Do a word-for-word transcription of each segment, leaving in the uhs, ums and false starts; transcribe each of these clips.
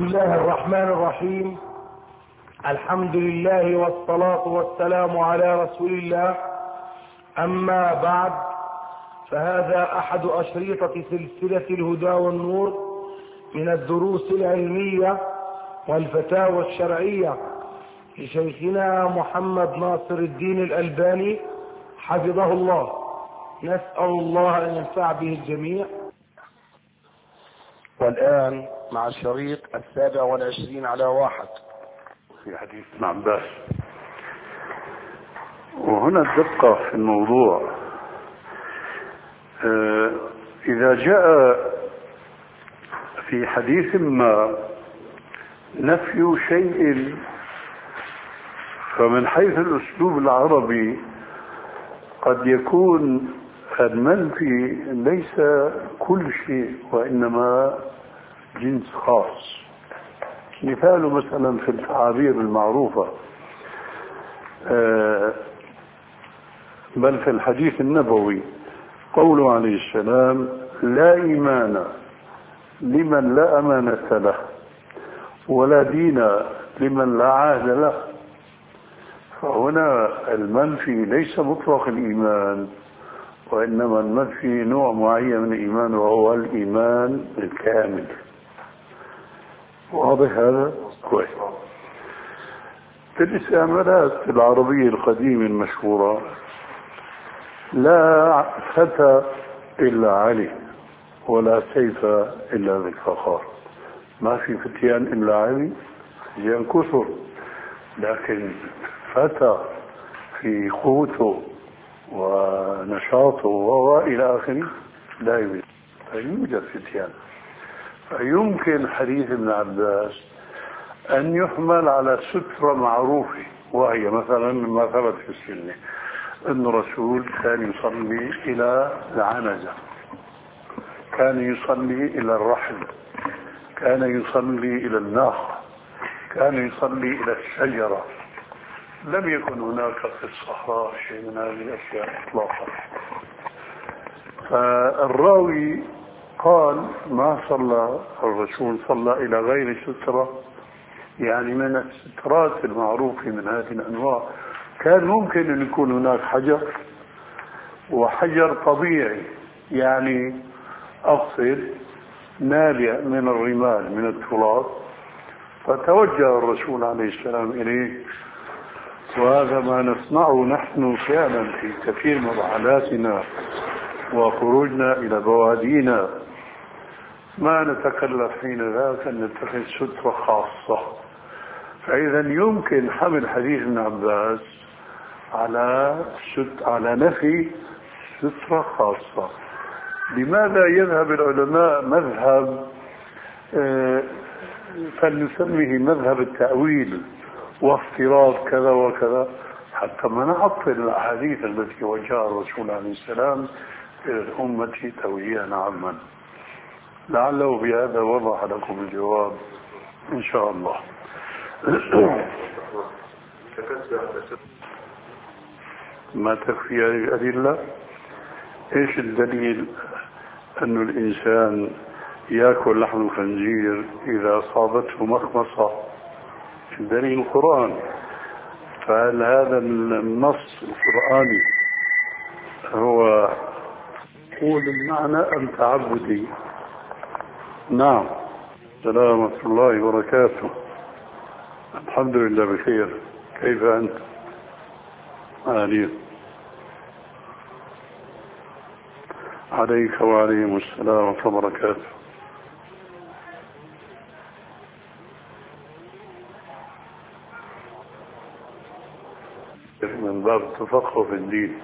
الله الرحمن الرحيم. الحمد لله والصلاة والسلام على رسول الله. أما بعد، فهذا أحد أشريطة سلسلة الهدى والنور من الدروس العلمية والفتاوى الشرعية لشيخنا محمد ناصر الدين الألباني حفظه الله. نسأل الله أن ينفع به الجميع. والآن مع الشريط السابع والعشرين على واحد في حديث ابن عباس. وهنا الدقة في الموضوع، إذا جاء في حديث ما نفي شيء، فمن حيث الأسلوب العربي قد يكون المنفي ليس كل شيء وإنما جنس خاص. مثال مثلا في التعابير المعروفة، بل في الحديث النبوي قوله عليه السلام: لا إيمان لمن لا أمانة له، ولا دين لمن لا عهد له. فهنا المنفي ليس مطلق الإيمان، وإنما المنفي نوع معين من الإيمان، وهو الإيمان الكامل. واضح هذا؟ كويس. في الاستعمالات العربية القديمة المشهورة: لا فتى إلا علي، ولا سيف إلا بالفخار. ما في فتيان إلا علي، فتيان كثر، لكن فتى في قوته ونشاطه وإلى آخره لا يوجد. فيوجد فتيان. فيمكن حديث ابن عباس أن يحمل على سترة معروفة، وهي مثلا مما ثبت في السنة أن الرسول كان يصلي إلى العنزة، كان يصلي إلى الرحل، كان يصلي إلى الناقة، كان يصلي إلى الشجرة. لم يكن هناك في الصحراء شيء من هذه الأشياء إطلاقا. فالراوي قال: ما صلى الرسول، صلى إلى غير سترة، يعني من السترات المعروفة من هذه الأنواع. كان ممكن أن يكون هناك حجر، وحجر طبيعي، يعني أقصد نالع من الرمال من التراب، فتوجه الرسول عليه السلام إليه. وهذا ما نصنعه نحن فعلا في كثير من رحلاتنا وخروجنا إلى بوادينا. ما نتكلف حين ذاك أن نتخذ سترة خاصة. فإذا يمكن حمل حديث ابن عباس على ست على نفي سترة خاصة. لماذا يذهب العلماء مذهب آه فلنسميه مذهب التأويل وافتراض كذا وكذا، حتى ما نعطل الأحاديث التي وجاء الرسول عليه السلام إلى الأمة توجيها عاما؟ لعله بهذا وضح لكم الجواب إن شاء الله. ما تكفي هذه الأدلة؟ إيش الدليل أن الإنسان يأكل لحم الخنزير إذا أصابته مخمصة؟ الدليل القرآن. فهل هذا النص القرآني هو قول المعنى أم تعبدي؟ نعم. سلامة الله وبركاته. الحمد لله بخير. كيف أنت؟ آلين. عليك وعليهم السلام ورحمة الله وبركاته. من باب التفقه في الدين،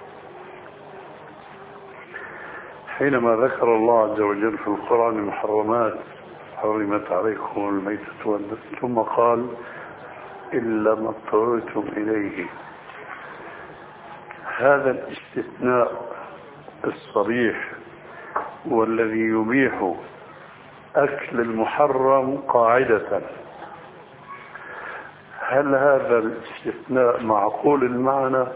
حينما ذكر الله عز وجل في القرآن المحرمات: حرمت عليكم الميتة والدم، ثم قال: إلا ما اضطررتم إليه. هذا الاستثناء الصريح والذي يبيح أكل المحرم قاعدة، هل هذا الاستثناء معقول المعنى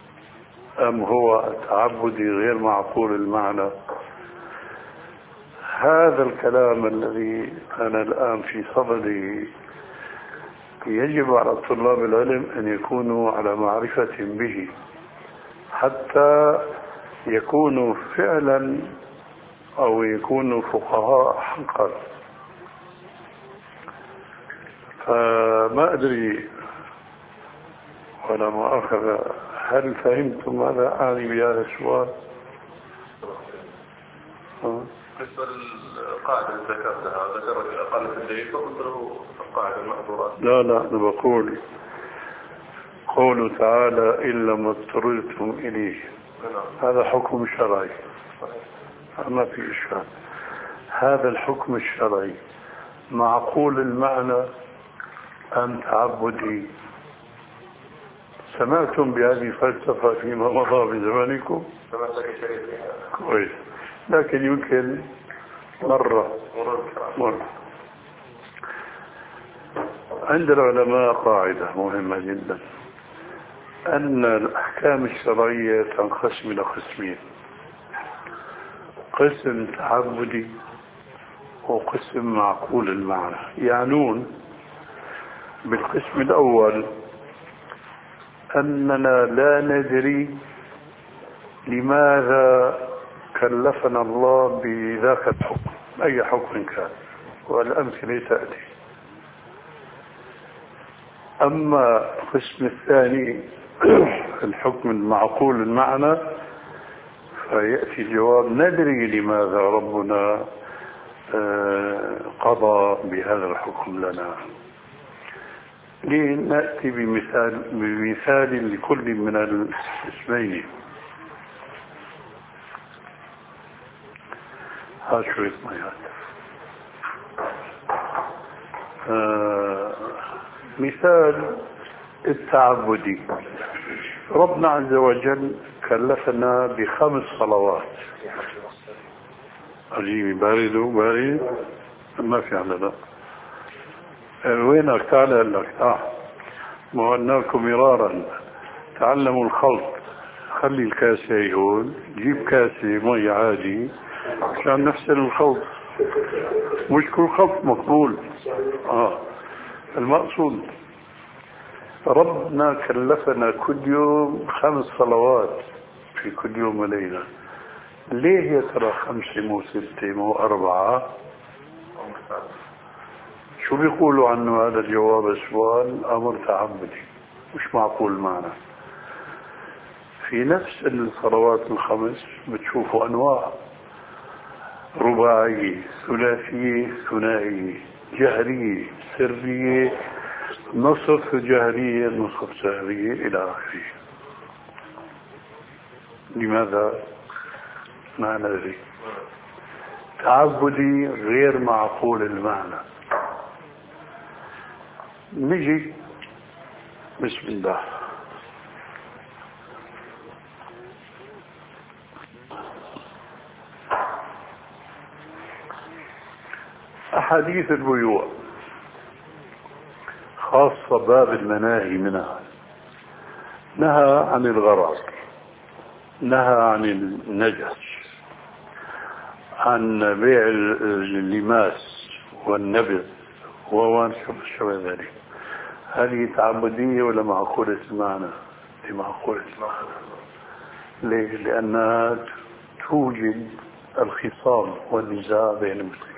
أم هو تعبدي غير معقول المعنى؟ هذا الكلام الذي أنا الآن في صدده يجب على طلاب العلم أن يكونوا على معرفة به حتى يكونوا فعلا أو يكونوا فقهاء حقا. فما أدري ولا مؤاخذة، هل فهمتم ماذا أعني بهذا السؤال؟ بالنسبة للقاعدة اللي ذكرتها، ذكرت أقل في الدليل فقلت له القاعدة المحظورات. لا لا أنا بقول قوله تعالى إلا ما اضطررتم إليه، هذا حكم شرعي ما في إشكال. هذا الحكم الشرعي معقول المعنى أم تعبدي؟ سمعتم بهذه الفلسفة فيما مضى بزمانكم؟ كويس، لكن يمكن مرة مرة. عند العلماء قاعدة مهمة جدا، أن الأحكام الشرعية تنقسم إلى قسمين: قسم تعبدي وقسم معقول المعنى. يعنون بالقسم الأول أننا لا ندري لماذا كلفنا الله بذاك الحكم، أي حكم كان، والأمثلة تأتي. أما القسم الثاني الحكم المعقول المعنى، فيأتي الجواب: ندري لماذا ربنا قضى بهذا الحكم لنا. لنأتي بمثال, بمثال لكل من الاسمين. ها شوية مياه. آه مثال التعبدي، ربنا عز وجل كلفنا بخمس صلوات. أجيبي بارد بارد ما في على ذا. وينك؟ تعال لك. اه ما قلناكم مرارا تعلموا الخلط. خلي الكاسة هون، جيب كاسة مي عادي عشان نفس الخلط، مش كل خلط مقبول. اه المقصود ربنا كلفنا كل يوم خمس صلوات في كل يوم وليلة. ليه يا ترى خمسة مو ستة مو أربعة؟ شو بيقولوا عنه هذا الجواب؟ السؤال أمر تعبدي مش معقول معنا. في نفس الصلوات الخمس بتشوفوا أنواع: رباعية، ثلاثية، ثنائية، جهرية، سرية، نصف جهرية، نصف سرية، إلى آخره. لماذا؟ ما ندري. تعبدي غير معقول المعنى. نجي بسم الله. أحاديث البيوع خاصة باب المناهي منها، نهى عن الغرر، نهى عن النجش، عن بيع اللماس والنبذ وما شابه ذلك. هذه تعبدية ولا معقولة المعنى؟ هي معقولة المعنى. ليه؟ لأنها توجد الخصام والنزاع بين المسلمين.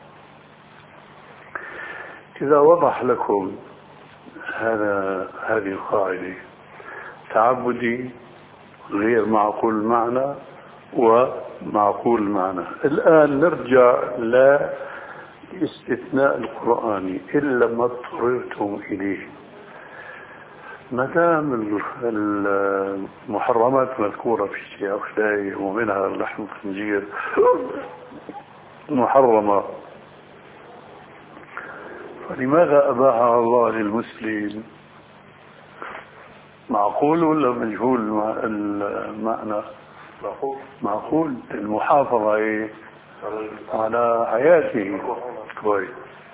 إذا وضح لكم هذا هذه القاعدة، تعبدي غير معقول المعنى ومعقول المعنى. الآن نرجع لاستثناء القرآن: إلا ما اضطررتم إليه. ما دام المحرمات مذكورة في سياق الآية ومنها لحم الخنزير محرمة، فلماذا أباحها الله للمسلم؟ معقول ولا مجهول المعنى؟ معقول. معقول. المحافظة إيه؟ على حياته. كويس.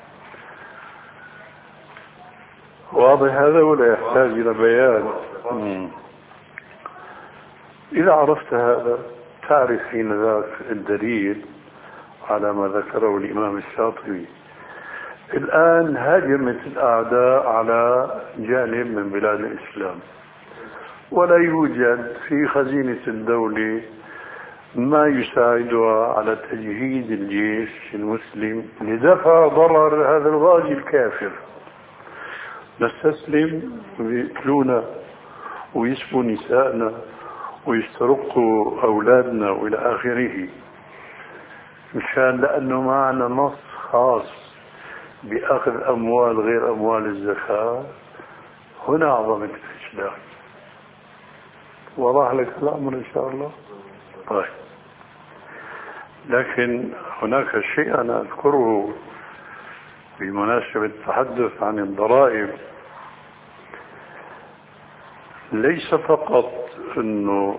واضح هذا ولا يحتاج إلى بيان؟ مم. إذا عرفت هذا تعرف حين ذاك الدليل على ما ذكره الإمام الشاطبي. الآن هاجمت الأعداء على جانب من بلاد الإسلام، ولا يوجد في خزينة الدولة ما يساعدها على تجهيز الجيش المسلم لدفع ضرر هذا الغازي الكافر. نستسلم ويقتلونا ويسبوا نسائنا ويسترقوا أولادنا وإلى آخره، مشان لأنه معنا نص خاص بأخذ أموال غير أموال الزكاة. هنا عظمة الإسلام. وضح لك الأمر إن شاء الله. طيب، لكن هناك شيء أنا أذكره بمناسبة التحدث عن الضرائب. ليس فقط أنه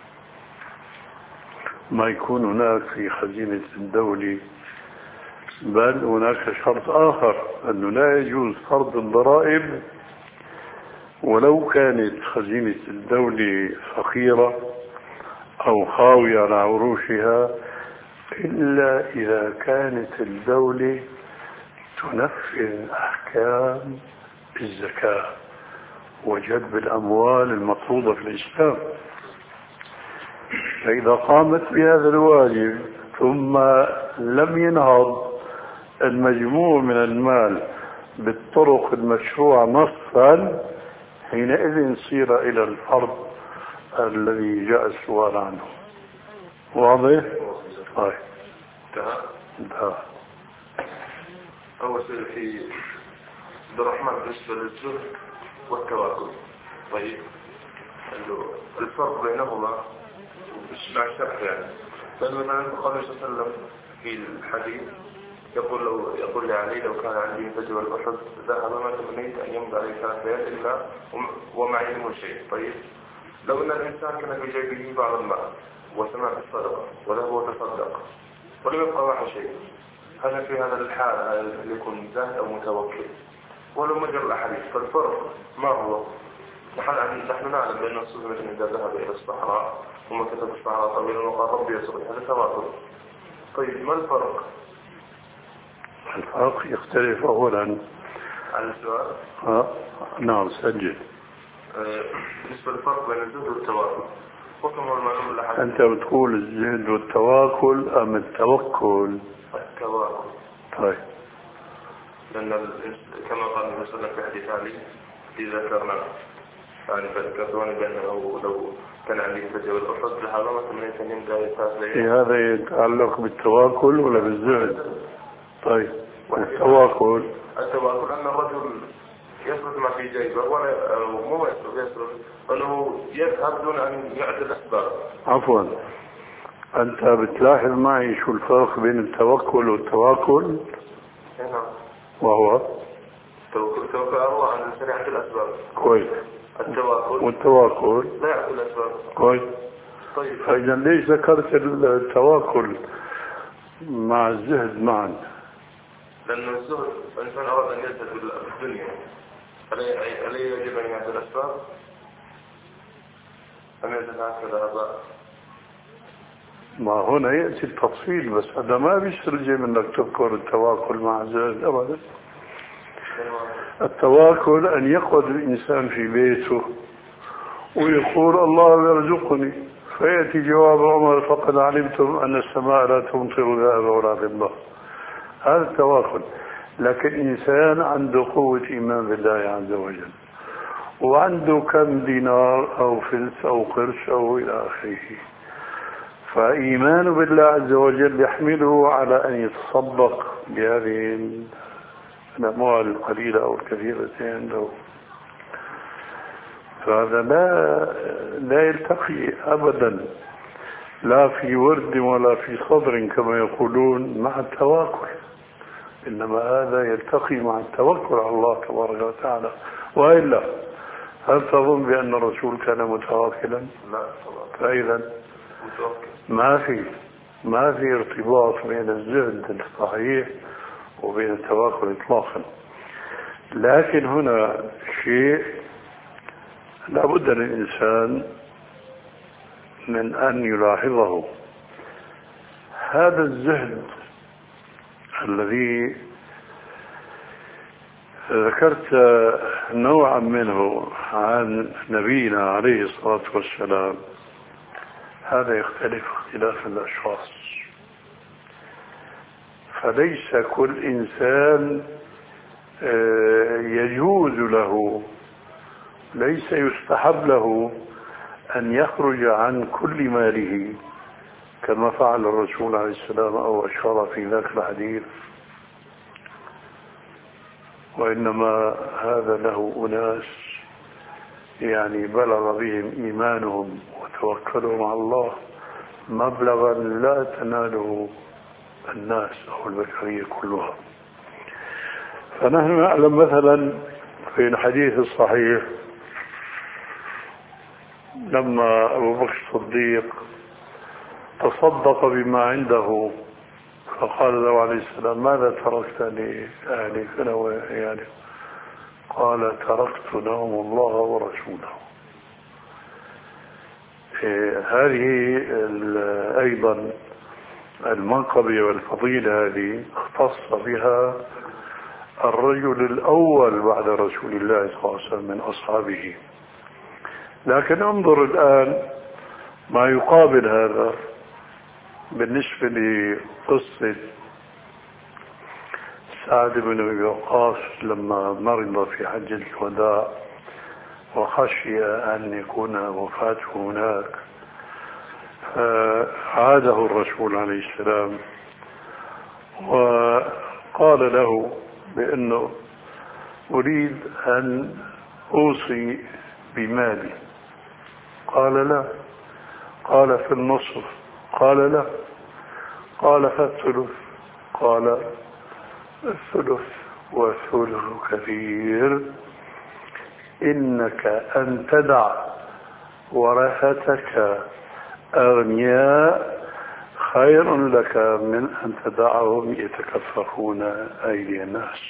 ما يكون هناك في خزينة الدولة، بل هناك شرط آخر، أنه لا يجوز فرض الضرائب ولو كانت خزينة الدولة فقيرة أو خاوية على عروشها، إلا إذا كانت الدولة تنفذ أحكام الزكاة وجلب الأموال المطلوبة في الإسلام. فإذا قامت بهذا الواجب ثم لم ينهض المجموع من المال بالطرق المشروعة نصا، حينئذ نصير إلى الفرض الذي جاء السؤال عنه. واضح؟ طيب. انتهى. أول شيء في عبد الرحمن بالنسبة للزهد والتواكل. طيب، الفرق بينهما مع الشرح يعني. لأن مثلا قال صلى الله عليه وسلم في الحديث يقول لو يقول لعلي لو كان عندي مثل جبل أحد ذهب ما تمنيت أن يمضي عليه ثلاث ليال إلا ومعي منه شيء. طيب، لو أن الإنسان كان في جيبه بعض المال وسمع بالصدقة وذهب وتصدق ولم يبقى معه شيء، هل في هذا الحال هل يكون زاهد أو متوكل؟ ولو مجرى الأحاديث فالفرق ما هو؟ نحن نعلم بأن الرسول مثلا إذا ذهب إلى الصحراء ثم كتب الصحراء طويلا وقال ربي يسري، هذا تواتر. طيب، ما الفرق؟ الفرق يختلف أولا عن السؤال. آه. نعم سجل. آه. بالنسبة للفرق بين الزهد والتواكل، وكما هو المعلوم الأحاديث. أنت بتقول الزهد والتواكل أم التوكل؟ التواكل. طيب. لأن كما قال النبي صلى الله عليه وسلم في حديث علي إذا ذكرنا يعني فذكرتوني بأنه لو كان عندي فجوة الأحد لحظة من يتنين ذلك ثلاث هذا يتعلق بالتواكل ولا بالزهد؟ طيب، التواكل التواكل أن الرجل يصرف ما في جيبه ولا مو يصرف يصرف أنه يذهب دون أن يعد الأسباب. عفوا، أنت بتلاحظ معي شو الفرق بين التوكل والتواكل؟ نعم. وهو التوكل التوكل أروع عن الإنسان يعد الأسباب. كويس. التواكل والتواكل لا يعد الأسباب. كويس. طيب، فإذا ليش ذكرت التواكل مع الزهد معا؟ لأن الزهد الإنسان أراد أن يزهد في الدنيا، هل يجب أن يعد الأسباب؟ أم يزهد هكذا هذا؟ ما هنا يأتي التفصيل، بس هذا ما بيستلزم أنك تذكر التواكل مع الزهد أبدا. التواكل أن يقعد الإنسان في بيته ويقول الله يرزقني، فيأتي جواب عمر فقد علمتم أن السماء لا تمطر ذهب ولا فضة. هذا التواكل. لكن إنسان عنده قوة إيمان بالله عز وجل وعنده كم دينار أو فلس أو قرش أو إلى آخره، فإيمانه بالله عز وجل يحمله على أن يتصدق بهذه الأموال القليلة أو الكثيرة عنده. فهذا لا لا يلتقي أبدا، لا في ورد ولا في صدر كما يقولون مع التواكل، إنما هذا يلتقي مع التوكل على الله تبارك وتعالى. وإلا هل تظن بأن الرسول كان متواكلا؟ لا. فإذا ما في ما في ارتباط بين الزهد الصحيح وبين التواكل إطلاقا. لكن هنا شيء لابد للإنسان من أن يلاحظه. هذا الزهد الذي ذكرت نوعا منه عن نبينا عليه الصلاة والسلام، هذا يختلف اختلاف الأشخاص. فليس كل إنسان يجوز له، ليس يستحب له أن يخرج عن كل ماله كما فعل الرسول عليه السلام أو أشار في ذاك الحديث، وإنما هذا له أناس يعني بلغ بهم إيمانهم وتوكلهم على الله مبلغا لا تناله الناس أو البشرية كلها. فنحن نعلم مثلا في الحديث الصحيح لما أبو بكر الصديق تصدق بما عنده فقال له عليه السلام ماذا تركت لأهلك يعني؟ قال تركت لهم الله ورسوله. هذه أيضا المنقبة والفضيلة هذه اختص بها الرجل الأول بعد رسول الله صلى الله عليه وسلم من أصحابه. لكن انظر الآن ما يقابل هذا بالنسبة لقصة سعد بن أبي وقاص لما مرض في حجة الوداع وخشي أن يكون وفاته هناك، فعاده الرسول عليه السلام وقال له بأنه أريد أن أوصي بمالي. قال لا. قال في النصف. قال لا. قال فالثلث. قال الثلث والثلث كثير، إنك أن تدع ورثتك أغنياء خير لك من أن تدعهم يتكففون أيدي الناس.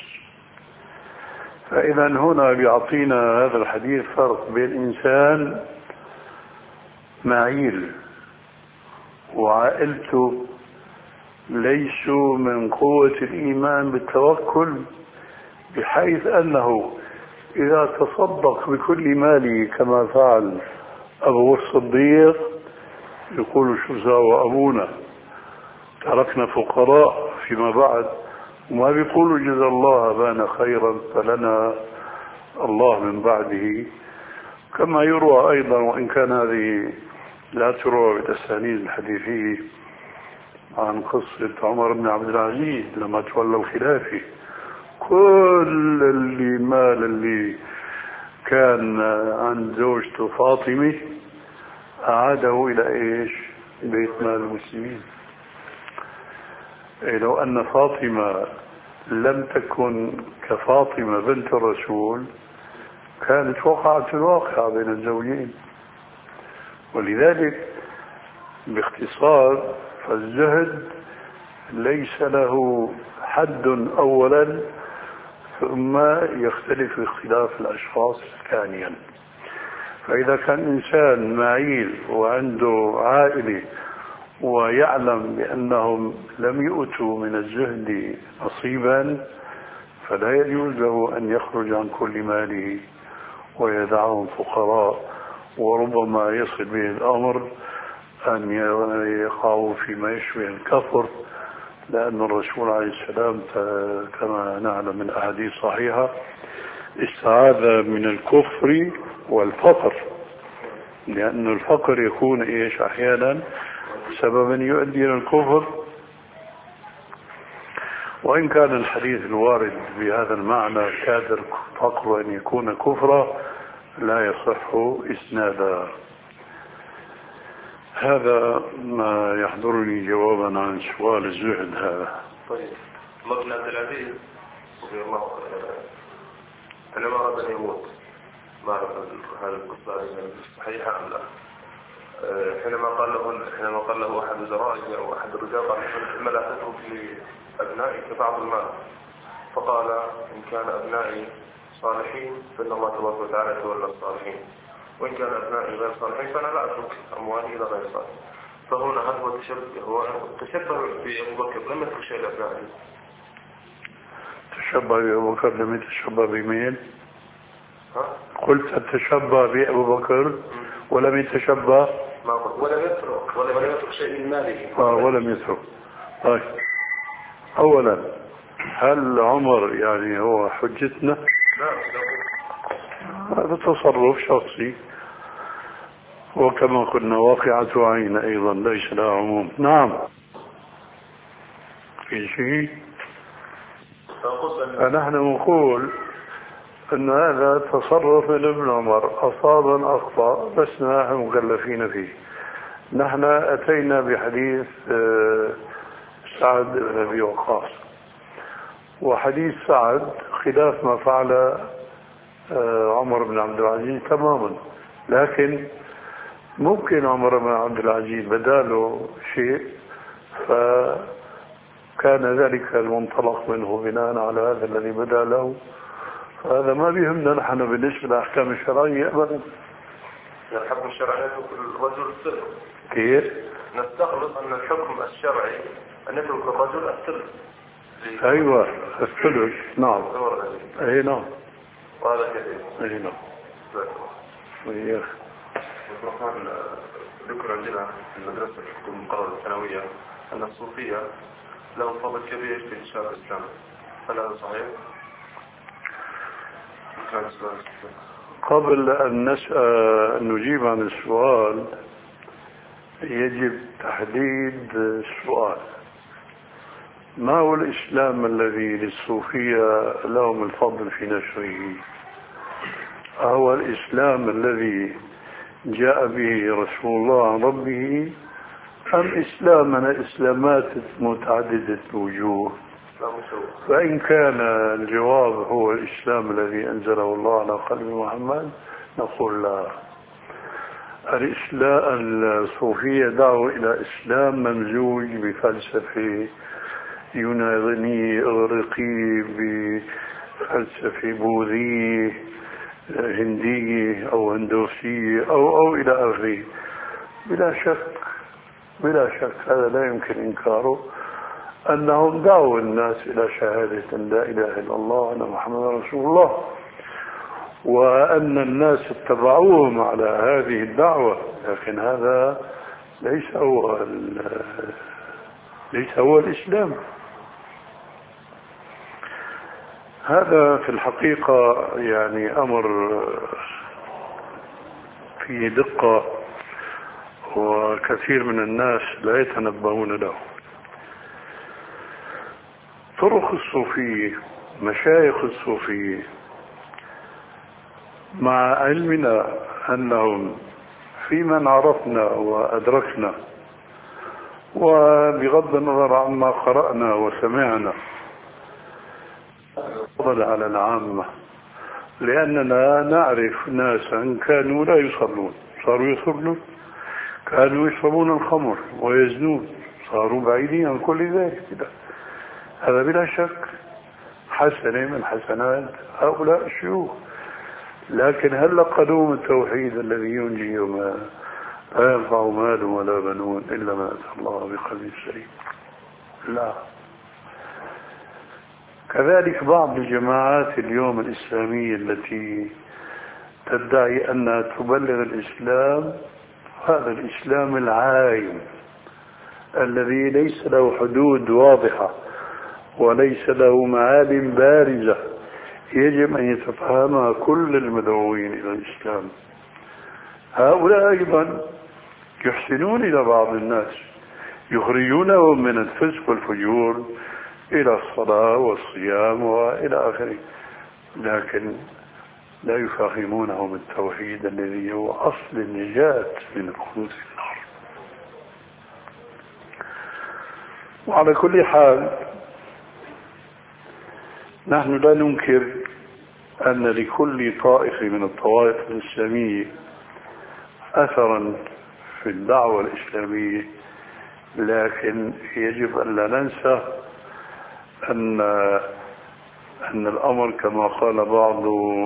فإذا هنا بيعطينا هذا الحديث فرق بين إنسان معيل وعائلته ليسوا من قوة الإيمان بالتوكل بحيث أنه إذا تصدق بكل ماله كما فعل أبو الصديق يقول شو ساوى أبونا تركنا فقراء فيما بعد، وما بيقولوا جزا الله بان خيرا فلنا الله من بعده، كما يروى أيضا وإن كان هذه لا تروى بالأسانيد الحديثية عن قصة عمر بن عبد العزيز لما تولى الخلافة كل اللي مال اللي كان عند زوجته فاطمة أعاده إلى إيش؟ بيت مال المسلمين. لو أن فاطمة لم تكن كفاطمة بنت الرسول كانت وقعت الواقعة بين الزوجين. ولذلك باختصار فالزهد ليس له حد أولا ثم يختلف اختلاف الأشخاص ثانيا. فإذا كان إنسان معيل وعنده عائلة ويعلم بأنهم لم يؤتوا من الزهد نصيبا فلا يجوز له أن يخرج عن كل ماله ويدعهم فقراء، وربما يصل به الأمر أن يقعوا فيما يشبه الكفر، لأن الرسول عليه السلام كما نعلم من أحاديث صحيحة استعاذ من الكفر والفقر، لأن الفقر يكون إيش أحيانا سببا يؤدي إلى الكفر. وإن كان الحديث الوارد بهذا المعنى كادر فقر أن يكون كفرا لا يصح إسنادا. هذا ما يحضرني جوابا عن سؤال الزهد هذا. طيب عمر بن عبد العزيز رضي الله عنه حينما أراد أن يموت، ما أعرف هذه القصة صحيحة أم لا، حينما قال له حينما قال له أحد زرائه أو أحد الرجال قال ما لا تترك لأبنائك بعض المال، فقال إن كان أبنائي صالحين فإن الله تبارك وتعالى يتولى الصالحين، وإن كان أبنائي غير صالحين فأنا لا أترك أموالي إلى غير صالح. فهنا هل هو تشبه هو تشبه بأبو بكر لم يترك شيء لأبنائه تشبه بأبو بكر لم يتشبه بمين؟ قلت تشبه بأبو بكر ولم يتشبه ولم يترك ولم يترك شيء من ماله. آه ولم يترك. طيب أولا هل عمر يعني هو حجتنا؟ هذا تصرف شخصي، وكما قلنا واقعة عين أيضا ليس لها عموم. نعم في شيء. فنحن نقول أن هذا تصرف من ابن عمر، أصاب أخطأ، بس نحن مكلفين فيه. نحن أتينا بحديث سعد بن أبي وقاص، وحديث سعد خلاف ما فعل عمر بن عبد العزيز تماما، لكن ممكن عمر بن عبد العزيز بداله شيء فكان ذلك المنطلق منه بناء على هذا الذي بدا له، فهذا ما بيهمنا نحن بالنسبة للأحكام الشرعية أبدا. الحكم الشرعي يترك الرجل السر. كيف؟ نستغرب أن الحكم الشرعي أن يترك الرجل السر. أيوة الثلث. نعم. أي نعم. وهذا كثير. أي نعم. وياك. ذكر عندنا في المدرسة في المقررة الثانوية أن الصوفية لهم فضل كبير في إنشاء الإسلام، هل هذا صحيح؟ قبل أن نسأل نجيب عن السؤال يجب تحديد السؤال. ما هو الإسلام الذي للصوفية لهم الفضل في نشره؟ هو الإسلام الذي جاء به رسول الله عن ربه، أم إسلامنا إسلامات متعددة الوجوه؟ فإن كان الجواب هو الإسلام الذي أنزله الله على قلب محمد نقول لا. الإسلام الصوفية دعوا إلى إسلام ممزوج بفلسفة يوناني إغريقي بفلسفة بوذية هندية أو هندوسية أو أو إلى آخره. بلا شك بلا شك هذا لا يمكن إنكاره، أنهم دعوا الناس إلى شهادة لا إله إلا الله وأن محمد رسول الله، وأن الناس اتبعوهم على هذه الدعوة، لكن هذا ليس هو ليس هو الإسلام. هذا في الحقيقة يعني أمر فيه دقة، وكثير من الناس لا يتنبهون له. طرق الصوفية، مشايخ الصوفية، مع علمنا أنهم في من عرفنا وأدركنا، وبغض النظر عما قرأنا وسمعنا، فضل على العامة، لأننا نعرف ناسا كانوا لا يصلون صاروا يصلون، كانوا يشربون الخمر ويزنون صاروا بعيدين عن كل ذلك. هذا بلا شك حسنة من حسنات هؤلاء الشيوخ، لكن هل لقدوم التوحيد الذي ينجي وما لا ينفع مال ولا بنون إلا ما أتى الله بقلب سليم؟ لا. كذلك بعض الجماعات اليوم الإسلامية التي تدعي أنها تبلغ الإسلام، هذا الإسلام العايم الذي ليس له حدود واضحة وليس له معالم بارزة يجب أن يتفهمها كل المدعوين إلى الإسلام. هؤلاء أيضا يحسنون إلى بعض الناس، يخرجونهم من الفسق والفجور إلى الصلاة والصيام وإلى آخره، لكن لا يفهمونهم التوحيد الذي هو أصل النجاة من الخلود في النار. وعلى كل حال نحن لا ننكر أن لكل طائفة من الطوائف الإسلامية أثرا في الدعوة الإسلامية، لكن يجب أن لا ننسى أن أن الأمر كما قال بعض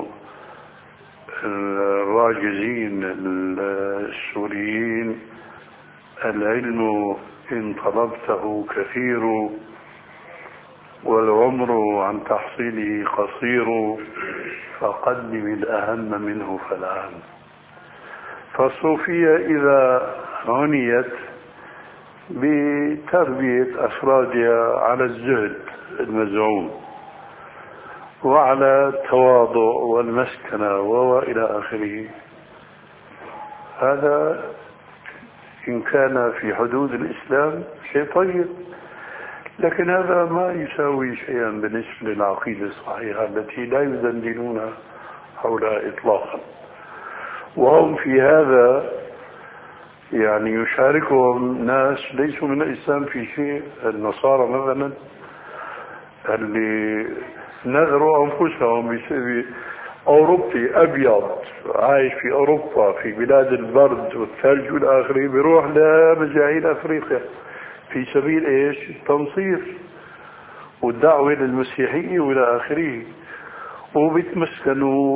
الراجزين السوريين: العلم إن طلبته كثير والعمر عن تحصيله قصير فقدم الأهم منه فالأهم. فالصوفية إذا عنيت بتربية أفرادها على الزهد المزعوم وعلى التواضع والمسكنة وإلى آخره، هذا إن كان في حدود الإسلام شيء طيب، لكن هذا ما يساوي شيئا بالنسبة للعقيدة الصحيحة التي لا يدندنون حولها إطلاقا. وهم في هذا يعني يشاركهم ناس ليسوا من الإسلام في شيء. النصارى مثلا اللي نذروا أنفسهم أوروبي أبيض عايش في أوروبا في بلاد البرد والثلج والآخرين، بيروح لمجاهيل أفريقيا في سبيل إيش؟ التنصير والدعوة للمسيحية وإلى آخره، وبيتمسكنوا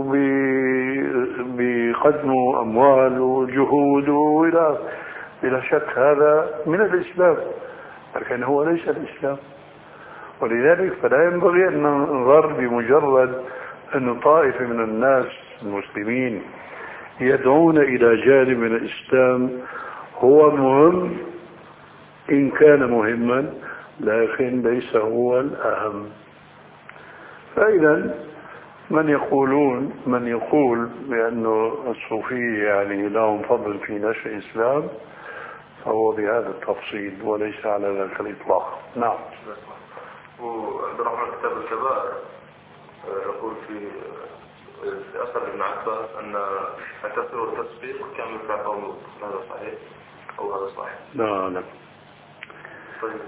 بيقدموا أموال وجهود وإلى بلا شك هذا من الإسلام، لكن هو ليس الإسلام. ولذلك فلا ينبغي أن ننظر بمجرد أن طائفة من الناس المسلمين يدعون إلى جانب من الإسلام هو مهم إن كان مهما، لكن ليس هو الأهم. فإذا من يقولون من يقول بأنه الصوفية يعني لهم فضل في نشأ الإسلام فهو بهذا التفصيل وليس على ذلك الإطلاق. نعم. وعبد الرحمن كتاب الكبائر يقول في في أثر ابن عباس أن التفسير والتصديق كان من فعل قوم لوط، هذا صحيح أو هذا صحيح؟ لا لا. طيب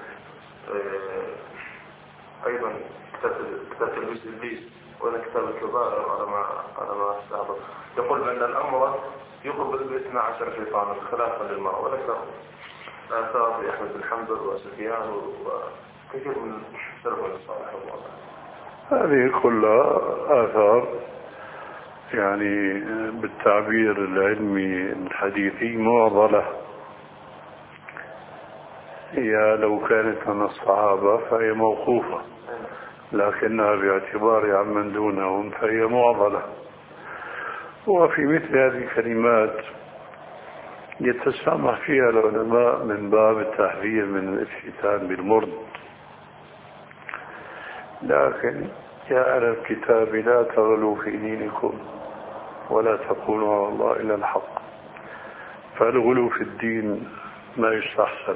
أيضا كتاب تلبيس إبليس ولا كتاب الكبائر على ما على ما سابق يقول بأن الأمر يقبل باثنى عشر شيطانا خلافا للمرء، وذكر آثار أحمد بن حنبل وسفيان وكثير من سلف الصالح. هذه كلها آثار يعني بالتعبير العلمي الحديثي معضلة، هي لو كانت من الصحابة فهي موقوفة، لكنها باعتبار عمن دونهم فهي معضلة. وفي مثل هذه الكلمات يتسامح فيها العلماء من باب التحذير من الافتتان بالمرد، لكن يا أهل الكتاب لا تغلوا في دينكم ولا تقولوا على الله إلا الحق، فالغلو في الدين ما يستحسن.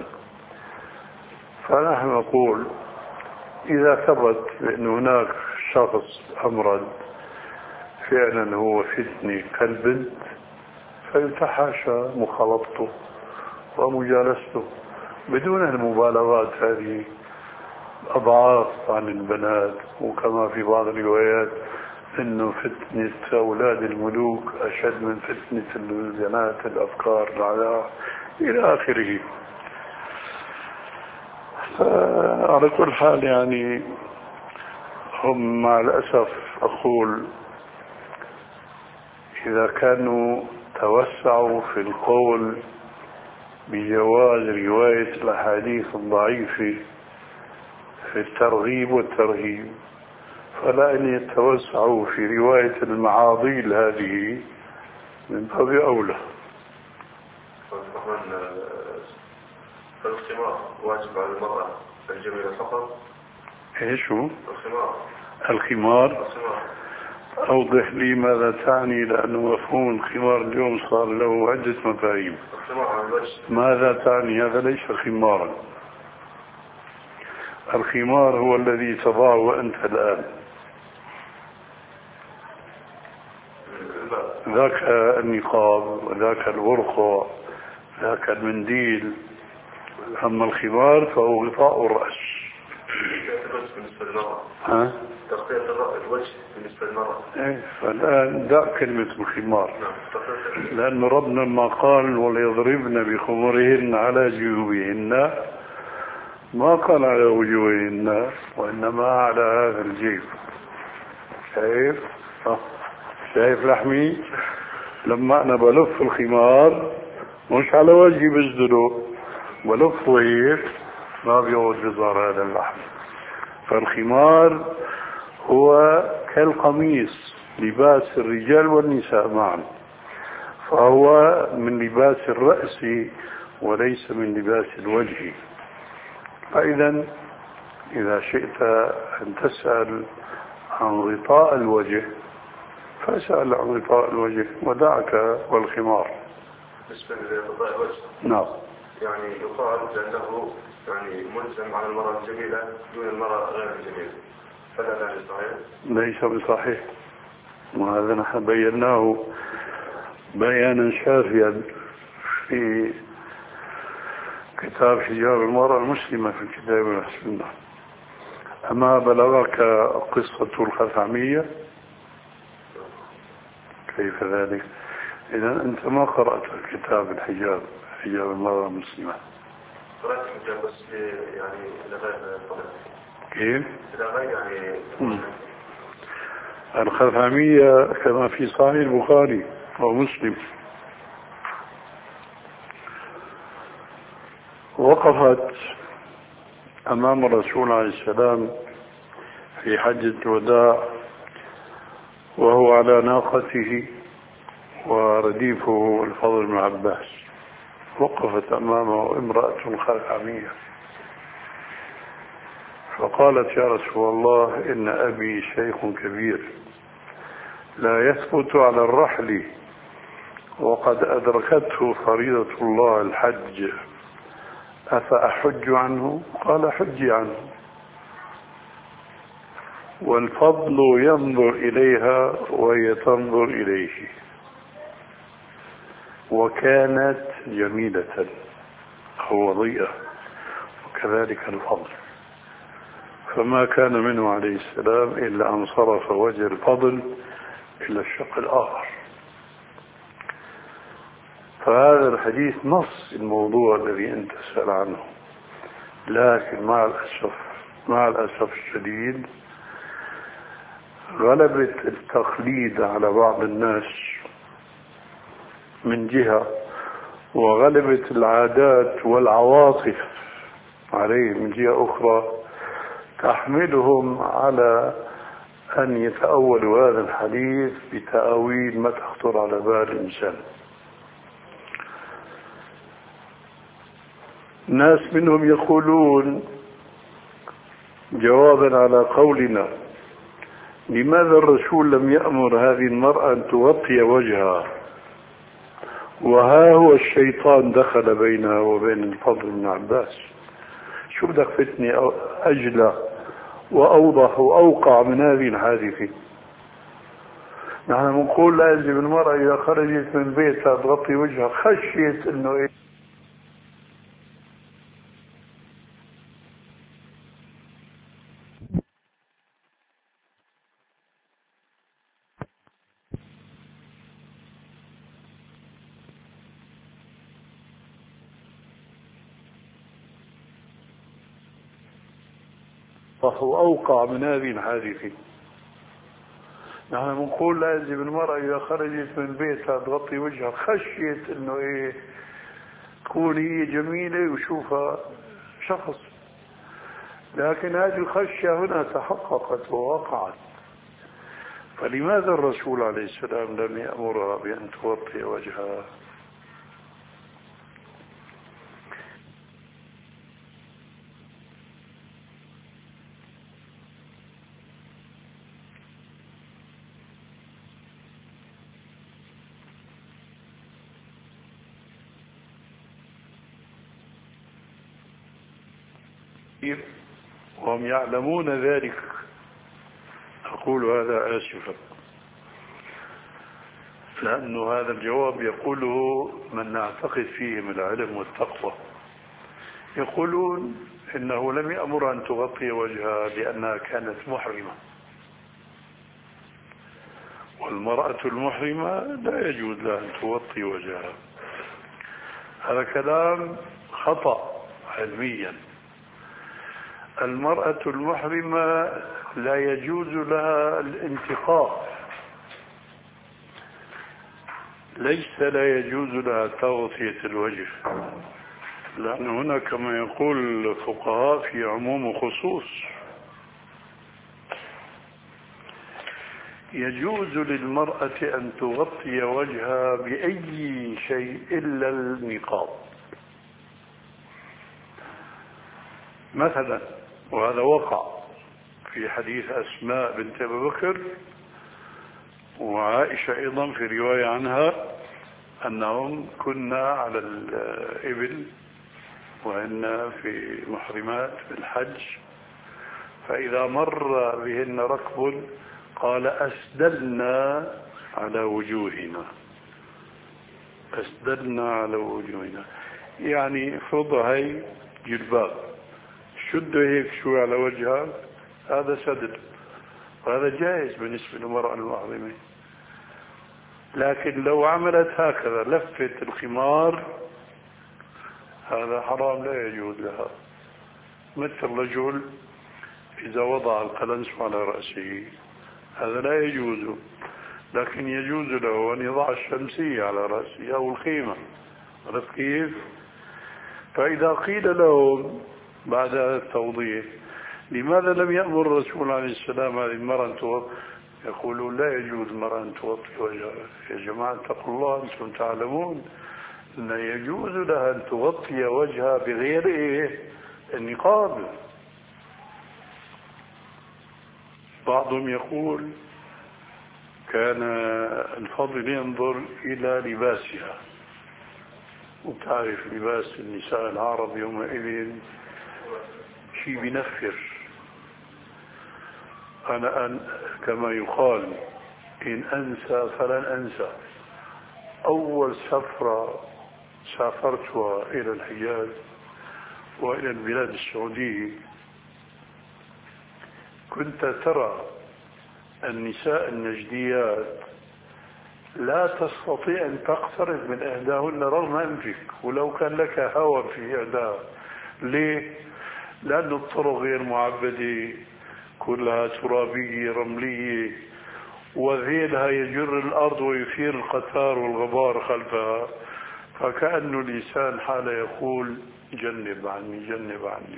فنحن نقول إذا ثبت بأن هناك شخص أمرض فعلا هو فتني كالبنت فيتحاشى مخالطته ومجالسته بدون المبالغات هذه أضعاف عن البنات. وكما في بعض الروايات أنه فتنة أولاد الملوك أشد من فتنة البنات الأفكار العلاء إلى آخره. على كل حال يعني هم مع الأسف أقول إذا كانوا توسعوا في القول بجواز رواية الأحاديث الضعيفة في الترغيب والترهيب فلا أن يتوسعوا في رواية المعاضيل هذه من باب أولى. الخمار واجب على المرأة الجميلة فقط؟ ايش هو؟ الخمار. الخمار؟ الخمار. أوضح لي ماذا تعني، لأنه مفهوم الخمار اليوم صار له عدة مفاهيم. الخمار على الوجه. ماذا تعني؟ هذا ليس خمارا. الخمار هو الذي تضعه أنت الآن، ذاك النقاب وذاك الورقة ذاك المنديل. أما الخمار فهو غطاء الرأس. بالنسبة للمرأة. ها؟ تغطية الرأس الوجه بالنسبة للمرأة. إيه فالآن دع كلمة الخمار، لأن ربنا ما قال وليضربن بخمرهن على جيوبهن ما قال على وجوههن وإنما على هذا الجيب. شايف؟ شايف لحمي؟ لما أنا بلف الخمار مش على وجهي بسدله، بلفه هيك ما بيعود بظهر هذا اللحم. فالخمار هو كالقميص، لباس الرجال والنساء معا، فهو من لباس الرأس وليس من لباس الوجه. فإذا إذا شئت أن تسأل عن غطاء الوجه فاسأل عن غطاء الوجه ودعك والخمار. بالنسبة لغطاء الوجه نعم، يعني يقال لأنه يعني ملزم على المرأة الجميلة دون المرأة غير الجميلة، فهذا ذلك صحيح؟ ليس بصحيح، وهذا نحن بيناه بيانا شافيا في كتاب حجاب المرأة المسلمة في الكتاب والسنة. أما بلغك قصة الخثعمية؟ كيف ذلك؟ إذا أنت ما قرأت الكتاب الحجاب حجاب المرأة المسلمة. قرأت الكتاب بس يعني إلى غير الطلب. كيف؟ إلى غير يعني مم. الخثعمية كما في صحيح البخاري ومسلم، وقفت أمام الرسول عليه السلام في حجة الوداع وهو على ناقته ورديفه الفضل بن عباس، وقفت أمامه امرأة خثعمية فقالت: يا رسول الله، إن أبي شيخ كبير لا يثبت على الرحل وقد أدركته فريضة الله الحج، أفأحج عنه؟ قال: حجي عنه. والفضل ينظر إليها وهي تنظر إليه، وكانت جميلة أو وضيئة، وكذلك الفضل، فما كان منه عليه السلام إلا أن صرف وجه الفضل إلى الشق الآخر. فهذا الحديث نص الموضوع الذي أنت تسأل عنه، لكن مع الأسف مع الأسف الشديد غلبت التقليد على بعض الناس من جهة، وغلبت العادات والعواطف عليه من جهة أخرى، تحملهم على أن يتأولوا هذا الحديث بتأويل ما تخطر على بال الإنسان. ناس منهم يقولون جوابا على قولنا: لماذا الرسول لم يأمر هذه المرأة أن تغطي وجهها، وها هو الشيطان دخل بينها وبين الفضل بن عباس؟ شو بدك فتني أجلى وأوضح وأوقع من هذه الحادثة؟ نحن نقول لا يجب المرأة إذا خرجت من بيتها تغطي وجهها خشية أنه إيه؟ فهو أوقع من هذه الحادثة. نحن نقول لا يجب المرأة إذا خرجت من بيتها تغطي وجهها خشية أنه إيه تكون هي جميلة ويشوفها شخص، لكن هذه الخشية هنا تحققت ووقعت. فلماذا الرسول عليه السلام لم يأمرها بأن تغطي وجهها؟ وهم يعلمون ذلك. أقول هذا آسفا، لأن هذا الجواب يقوله من نعتقد فيهم العلم والتقوى. يقولون إنه لم يأمر أن تغطي وجهها لأنها كانت محرمة، والمرأة المحرمة لا يجوز لها أن تغطي وجهها. هذا كلام خطأ علميا. المرأة المحرمة لا يجوز لها الانتقاء، ليس لا يجوز لها تغطية الوجه، لأن هنا كما يقول الفقهاء في عموم وخصوص. يجوز للمرأة أن تغطي وجهها بأي شيء إلا النقاب مثلا، وهذا وقع في حديث أسماء بنت أبي بكر وعائشة أيضا في رواية عنها أنهم كنا على الإبل وهن في محرمات بالحج، فإذا مر بهن ركب قال أسدلنا على وجوهنا، أسدلنا على وجوهنا، يعني فرضها هي جلباب، شد هيك شوي على وجهها، هذا سدل، وهذا جائز بالنسبة للمرأة المحرمة. لكن لو عملت هكذا لفت الخمار هذا حرام، لا يجوز لها. مثل الرجل إذا وضع القلنس على رأسه هذا لا يجوز، لكن يجوز له أن يضع الشمسية على رأسه أو الخيمة. عرفت كيف؟ فإذا قيل لهم بعد التوضيح لماذا لم يأمر الرسول عليه السلام هذه المرأة أن توضي، يقولون لا يجوز المرأة أن توطي وجهها. يا جماعة اتقوا الله، أنتم تعلمون أن يجوز لها أن تغطي وجهها بغير إيه؟ النقاب. بعضهم يقول كان الفضل ينظر إلى لباسها، وتعرف لباس النساء العرب يومئذ شيء بنفر. أنا أن كما يقال إن أنسى فلن أنسى، أول سفرة سافرتها إلى الحجاز وإلى البلاد السعودية كنت ترى النساء النجديات لا تستطيع أن تقترب من إحداهن رغم أنفك ولو كان لك هوى في إحداها. ليه؟ لأن الطرق غير معبدة، كلها ترابية رملية، وذيلها يجر الأرض ويثير القطار والغبار خلفها، فكأنه الإنسان حال يقول جنب عني جنب عني.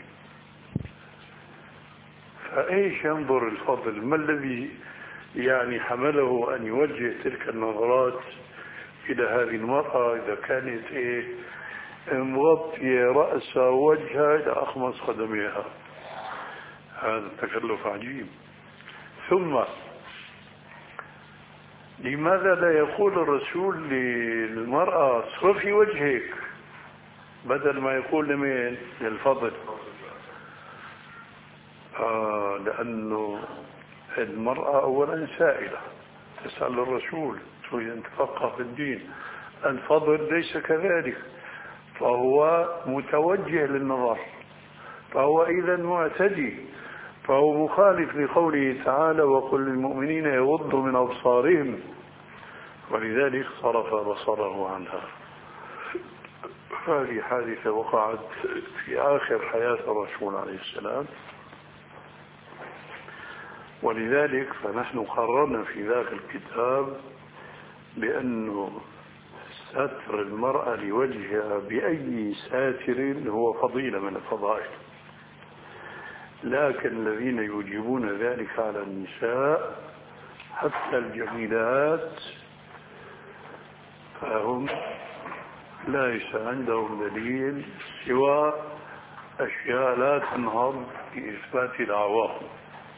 فإيش ينظر الفضل؟ ما الذي يعني حمله أن يوجه تلك النظرات إلى هذه المرأة إذا كانت إيه مغطية رأسها ووجهها إلى أخمص قدميها؟ هذا تكلف عجيب. ثم لماذا لا يقول الرسول للمرأة اصرفي وجهك بدل ما يقول لمين؟ للفضل. آه لأنه المرأة أولا سائلة تسأل الرسول تريد أن تفقه في الدين، الفضل ليس كذلك، فهو متوجه للنظر، فهو إذا معتدي، فهو مخالف لقوله تعالى وقل للمؤمنين يغضوا من أبصارهم، ولذلك صرف بصره عنها. هذه حادثة وقعت في آخر حياة الرسول عليه السلام، ولذلك فنحن قررنا في ذاك الكتاب بأنه ستر المرأة لوجهها بأي ساتر هو فضيلة من الفضائل، لكن الذين يوجبون ذلك على النساء حتى الجميلات فهم ليس عندهم دليل سوى أشياء لا تنهض في إثبات دعواهم.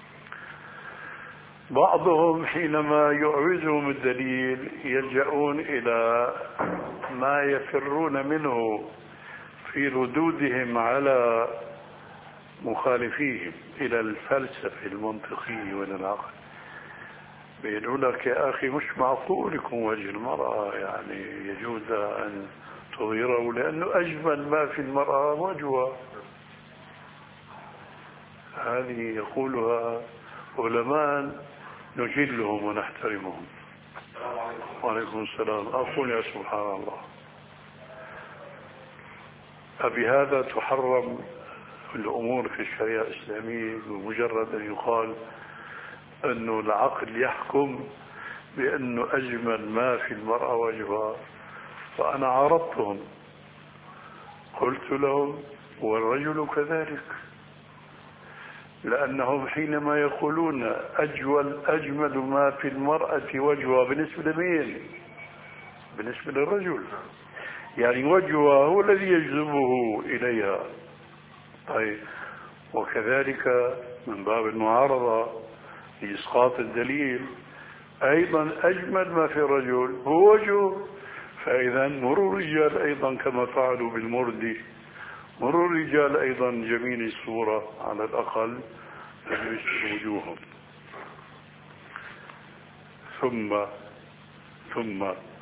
بعضهم حينما يعوزهم الدليل يلجؤون إلى ما يفرون منه في ردودهم على مخالفيهم إلى الفلسفة المنطقية وإلى العقل. بيقولوا لك يا أخي مش معقول يكون وجه المرأة يعني يجوز أن تظهره لأنه أجمل ما في المرأة وجهها. هذه يقولها علماء نجلهم ونحترمهم. وعليكم السلام. أقول يا سبحان الله، أبهذا تحرم الأمور في الشريعة الإسلامية بمجرد أن يقال أنه العقل يحكم بأنه أجمل ما في المرأة وجهها؟ فأنا عارضتهم قلت لهم والرجل كذلك، لأنهم حينما يقولون أجمل أجمل ما في المرأة وجهها بالنسبة لمين؟ بالنسبة للرجل، يعني وجهها هو الذي يجذبه إليها. طيب، وكذلك من باب المعارضة لإسقاط الدليل أيضا أجمل ما في الرجل هو وجهه، فإذا مروا الرجال أيضا كما فعلوا بالمردي، مروا الرجال أيضا جميل الصورة على الأقل يشبه وجوههم. ثم ثم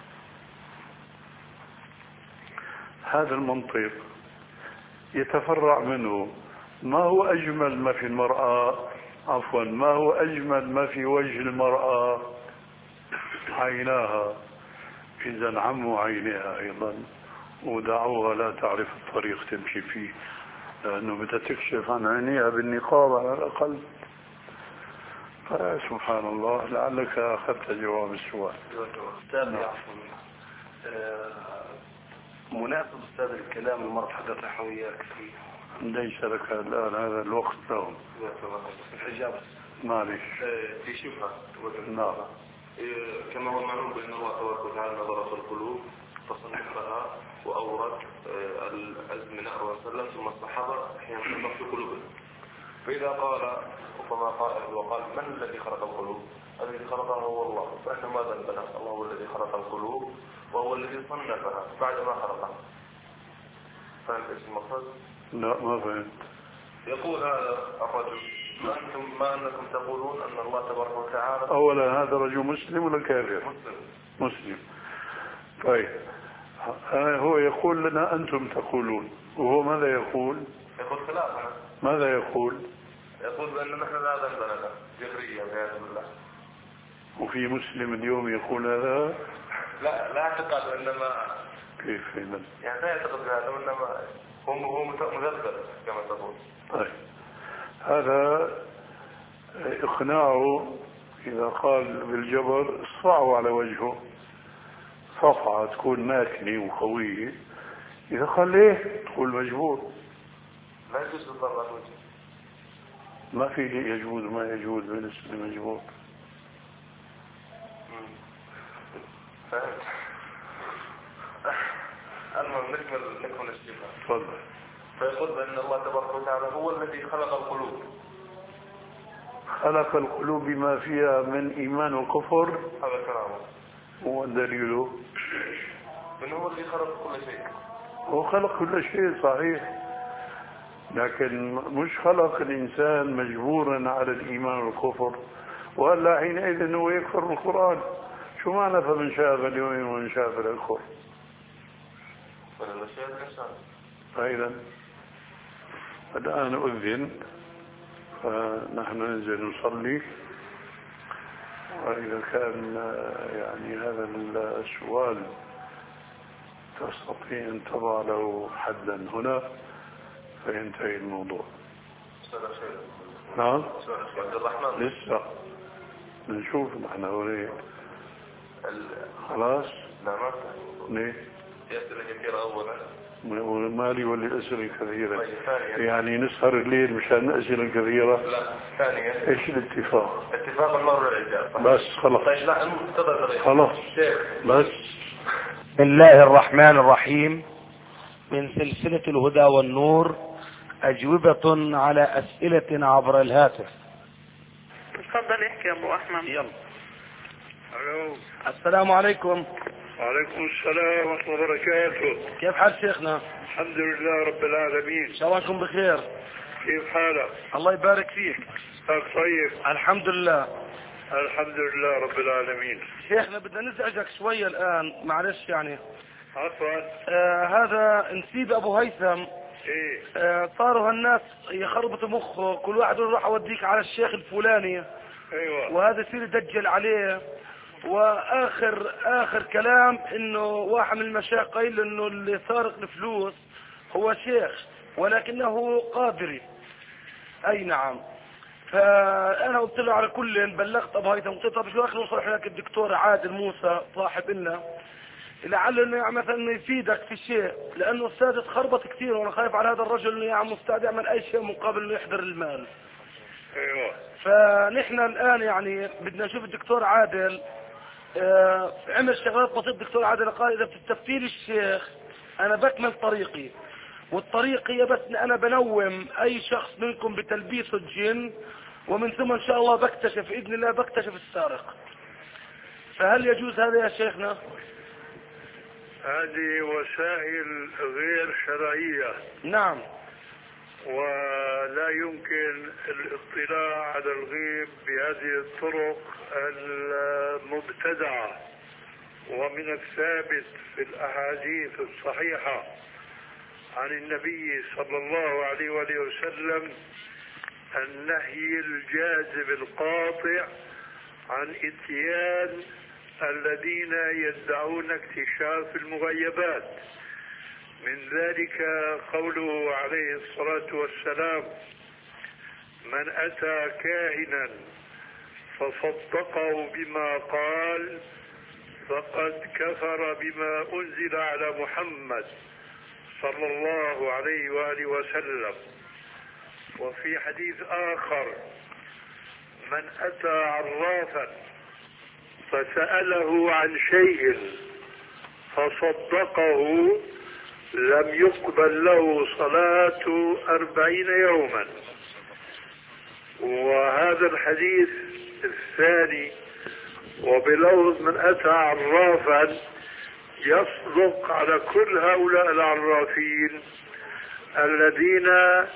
هذا المنطق يتفرع منه ما هو أجمل ما في المرأة، عفوا ما هو أجمل ما في وجه المرأة؟ عيناها، إذا عموا عينيها أيضا ودعوها لا تعرف الطريق تمشي فيه، لأنه بدها تكشف عن عينيها بالنقاب على الأقل. سبحان الله، لعلك أخذت جواب السؤال. أستاذ مناسب أستاذ الكلام المرة تحدثنا وياك فيه، ليس لك الآن هذا الوقت لهم. الحجاب معلش في شبهة. نعم. كما هو معلوم بأن الله تبارك وتعالى نظر في القلوب فصنفها وأورد العزم من أربعة وسلم ثم الصحابة حين نظر في قلوبهم. فإذا قال وما قال وقال من الذي خلق القلوب؟ الذي خلقها هو الله، فإحنا ماذا نبنى؟ الله هو الذي خلق القلوب وهو الذي صنفها بعد ما خلقها. فهمت ايش المقصد؟ لا ما فهمت. يقول هذا الرجل أنتم ما أنكم تقولون أن الله تبارك وتعالى. أولا هذا رجل مسلم ولا كافر؟ مسلم. مسلم. طيب هو يقول لنا أنتم تقولون، وهو ماذا يقول؟ يقول خلافنا. ماذا يقول؟ يقول بأن نحن لا ذنب لنا جهريا والعياذ بالله. وفي مسلم اليوم يقول هذا؟ لا لا اعتقد، إنما كيف إذا؟ يعني لا يعتقد بهذا، وإنما هو هو مذبذب كما تقول. طيب هذا إقناعه إذا قال بالجبر اصفعوا على وجهه صفعة تكون ماكنة وقوية، إذا قال ليه تقول مجبور. ما يجوز بالضرب على الوجه. ما في يجوز ما يجوز بالنسبة للمجبور. فهمت. المهم نكمل نكمل الشبهة. تفضل. فيقول بأن الله تبارك وتعالى هو الذي خلق القلوب. خلق القلوب بما فيها من إيمان وكفر. هذا كلامه. ودليله من هو الذي خلق كل شيء. هو خلق كل شيء صحيح، لكن مش خلق الإنسان مجبورا على الإيمان والكفر، ولا حينئذ هو يكفر بالقرآن. شو معنى فمن شاء فليؤمن ومن شاء فليكفر؟ فالمشيئة الإنسان. فإذا الآن أذن فنحن ننزل نصلي، وإذا كان يعني هذا السؤال تستطيع أن تضع له حدا هنا فينتهي الموضوع. نعم عبد الرحمن لسه نشوف نحن هوري خلاص. لا ما ليه؟ يأسئلة كثيرة أولا مالي ولا أسئلة كثيرة؟ طيب يعني نسهر الليل مشان أسئلة كثيرة؟ لا ثانيا ايش الاتفاق؟ اتفاق المرة الإجابة. بس خلاص. طيب لا انتظر خلاص بس. بسم الله الرحمن الرحيم. من سلسلة الهدى والنور أجوبة على أسئلة عبر الهاتف. تفضل احكي يا أبو أحمد. يلا. ألو. السلام عليكم. وعليكم السلام ورحمة الله وبركاته. كيف حال شيخنا؟ الحمد لله رب العالمين. إن شاء الله أنكم بخير. كيف حالك؟ الله يبارك فيك. طيب الحمد لله. الحمد لله رب العالمين. شيخنا بدنا نزعجك شوية الآن، معلش يعني. عفوا. آه هذا نسيب أبو هيثم. ايه. آه صاروا هالناس يخربطوا مخه، كل واحد يقول راح أوديك على الشيخ الفلاني. ايوه. وهذا يصير يدجل عليه. واخر اخر كلام انه واحد من المشايخ قايل انه اللي سارق الفلوس هو شيخ ولكنه قادري. اي نعم. فانا قلت له على كل بلغت ابو هيثم، قلت له طب شو اخر نوصل هناك الدكتور عادل موسى صاحب لنا لعل انه يعني مثلا يفيدك في شيء، لانه استاذ تخربط كثير وانا خايف على هذا الرجل انه يعني مستعد يعمل اي شيء مقابل انه يحضر المال. ايوه. فنحن الان يعني بدنا نشوف الدكتور عادل. آه عمل شغلات بسيطة. الدكتور عادل قال اذا بتستفتي لي الشيخ انا بكمل طريقي، والطريق هي بس ان انا بنوم اي شخص منكم بتلبيس الجن، ومن ثم ان شاء الله بكتشف باذن الله بكتشف السارق. فهل يجوز هذا يا شيخنا؟ هذه وسائل غير شرعية. نعم. ولا يمكن الاطلاع على الغيب بهذه الطرق المبتدعة. ومن الثابت في الأحاديث الصحيحة عن النبي صلى الله عليه وآله وسلم النهي الجازم القاطع عن اتيان الذين يدعون اكتشاف المغيبات. من ذلك قوله عليه الصلاة والسلام: من أتى كاهنا فصدقه بما قال فقد كفر بما أنزل على محمد صلى الله عليه وآله وسلم. وفي حديث آخر: من أتى عرافا فسأله عن شيء فصدقه لم يقبل له صلاة أربعين يوما. وهذا الحديث الثاني وبلفظ: من أتى عرافا، يصدق على كل هؤلاء العرافين الذين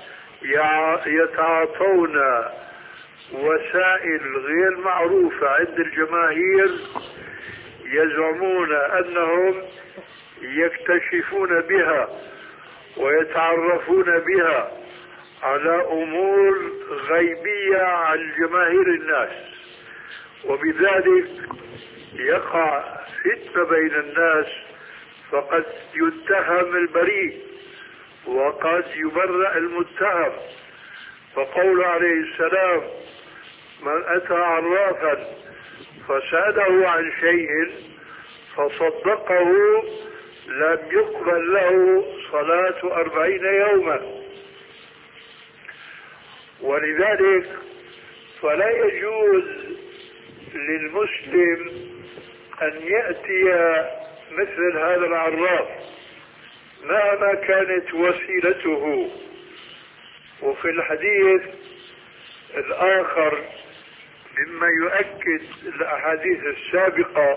يتعاطون وسائل غير معروفة عند الجماهير، يزعمون أنهم يكتشفون بها ويتعرفون بها على أمور غيبية عن جماهير الناس، وبذلك يقع فتنة بين الناس، فقد يتهم البريء وقد يبرأ المتهم. فقول عليه السلام: من أتى عرافا فسأله عن شيء فصدقه لم يقبل له صلاة أربعين يوما. ولذلك فلا يجوز للمسلم أن يأتي مثل هذا العراف مهما كانت وسيلته. وفي الحديث الآخر مما يؤكد الأحاديث السابقة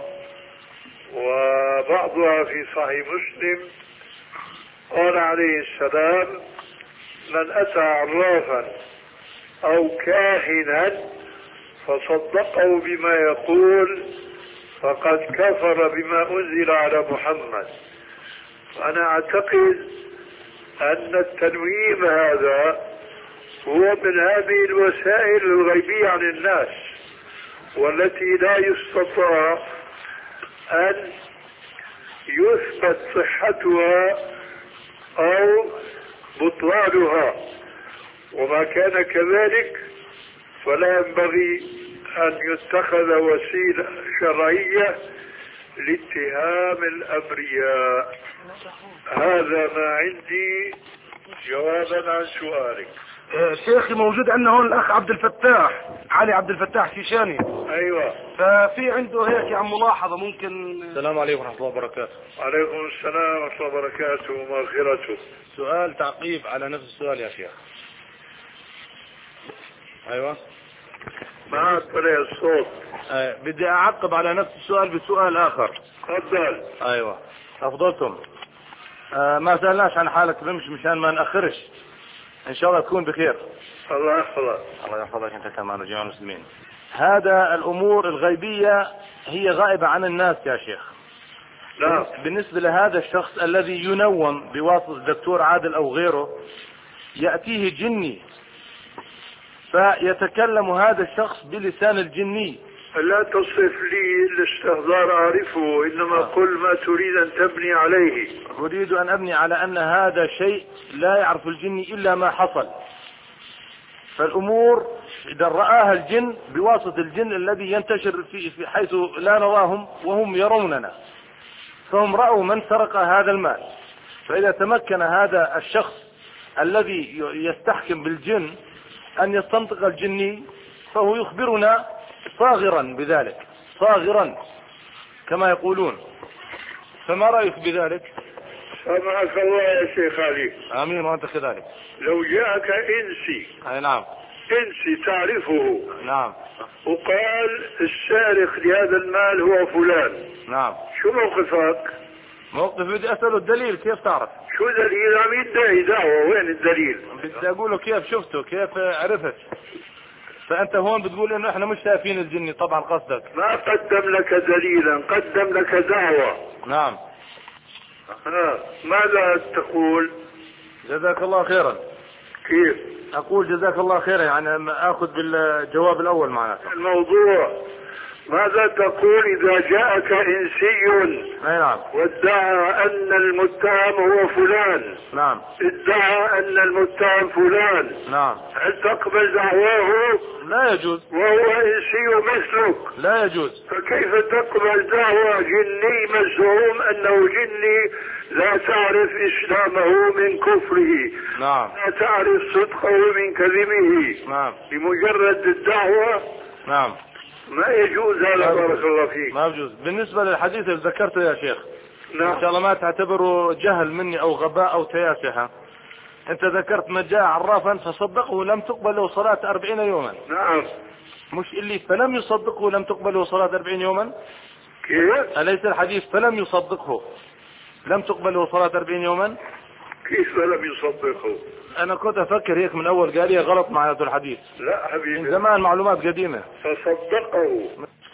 وبعضها في صحيح مسلم، قال عليه السلام: من أتى عرافا أو كاهنا فصدقه بما يقول فقد كفر بما أنزل على محمد. أنا أعتقد أن التنويم هذا هو من هذه الوسائل الغيبية عن الناس، والتي لا يستطاع أن يثبت صحتها أو بطلانها. وما كان كذلك فلا ينبغي أن يتخذ وسيلة شرعية لاتهام الأبرياء. هذا ما عندي جوابا عن سؤالك. شيخي موجود عندنا هون الأخ عبد الفتاح علي عبد الفتاح شيشاني. أيوة. ففي عنده هيك عم ملاحظة ممكن. السلام عليكم ورحمة الله وبركاته. عليكم السلام ورحمة الله وبركاته ومغفرته. سؤال تعقيب على نفس السؤال يا شيخ. أيوة. ما أكبر الصوت. أه بدي أعقب على نفس السؤال بسؤال آخر. تفضل. أيوة. أفضلتم. أه ما سألناش عن حالك بمش مشان ما نأخرش. إن شاء الله تكون بخير. الله يحفظك. الله يحفظك أنت كمان وجميع المسلمين. هذا الأمور الغيبية هي غائبة عن الناس يا شيخ. لا. بالنسبة لهذا الشخص الذي ينوم بواسطة الدكتور عادل أو غيره، يأتيه جني فيتكلم هذا الشخص بلسان الجني. لا تصف لي الاستهزار أعرفه، إنما آه. قل ما تريد أن تبني عليه. أريد أن أبني على أن هذا شيء لا يعرف الجني إلا ما حصل. فالأمور إذا رآها الجن بواسطة الجن الذي ينتشر في, في حيث لا نراهم وهم يروننا، فهم رأوا من سرق هذا المال. فإذا تمكن هذا الشخص الذي يستحكم بالجن أن يستنطق الجني فهو يخبرنا صاغرا بذلك، صاغرا كما يقولون. فما رأيك بذلك؟ سامحك الله يا شيخ علي. آمين وأنت كذلك. لو جاءك إنسي، أي نعم، إنسي تعرفه، نعم، وقال السارق لهذا المال هو فلان، نعم، شو موقفك؟ موقف بدي أسأله الدليل، كيف تعرف؟ شو دليل؟ عم يدعي دعوة، وين الدليل؟ بدي أقوله كيف شفته، كيف عرفت. فأنت هون بتقول إنه إحنا مش شايفين الجني، طبعا قصدك. ما قدم لك دليلا، قدم لك دعوة. نعم. ها ماذا تقول؟ جزاك الله خيرا. كيف؟ أقول جزاك الله خيرا، يعني أخذ بالجواب الأول معناته. الموضوع ماذا تقول إذا جاءك إنسي أي نعم، وادعى أن المتهم هو فلان، نعم، ادعى أن المتهم فلان، نعم، هل تقبل دعواه؟ لا يجوز. وهو إنسي مثلك، لا يجوز. فكيف تقبل دعوة جني مزعوم أنه جني لا تعرف إسلامه من كفره، نعم، لا تعرف صدقه من كذبه، نعم، بمجرد الدعوة؟ نعم، ما يجوز هذا. بارك الله فيك. ما يجوز. بالنسبة للحديث اللي ذكرته يا شيخ، نعم. إن شاء الله ما تعتبره جهل مني أو غباء أو تياسة. أنت ذكرت من جاء عرافا فصدقه لم تقبل له صلاة أربعين يوما. نعم. مش اللي فلم يصدقه لم تقبل له صلاة أربعين يوما؟ كيف؟ أليس الحديث فلم يصدقه لم تقبل له صلاة أربعين يوما؟ كيف لم يصدقه؟ أنا كنت أفكر هيك من أول، قال لي غلط معناته الحديث. لا حبيبي، من زمان معلومات قديمة. فصدقه،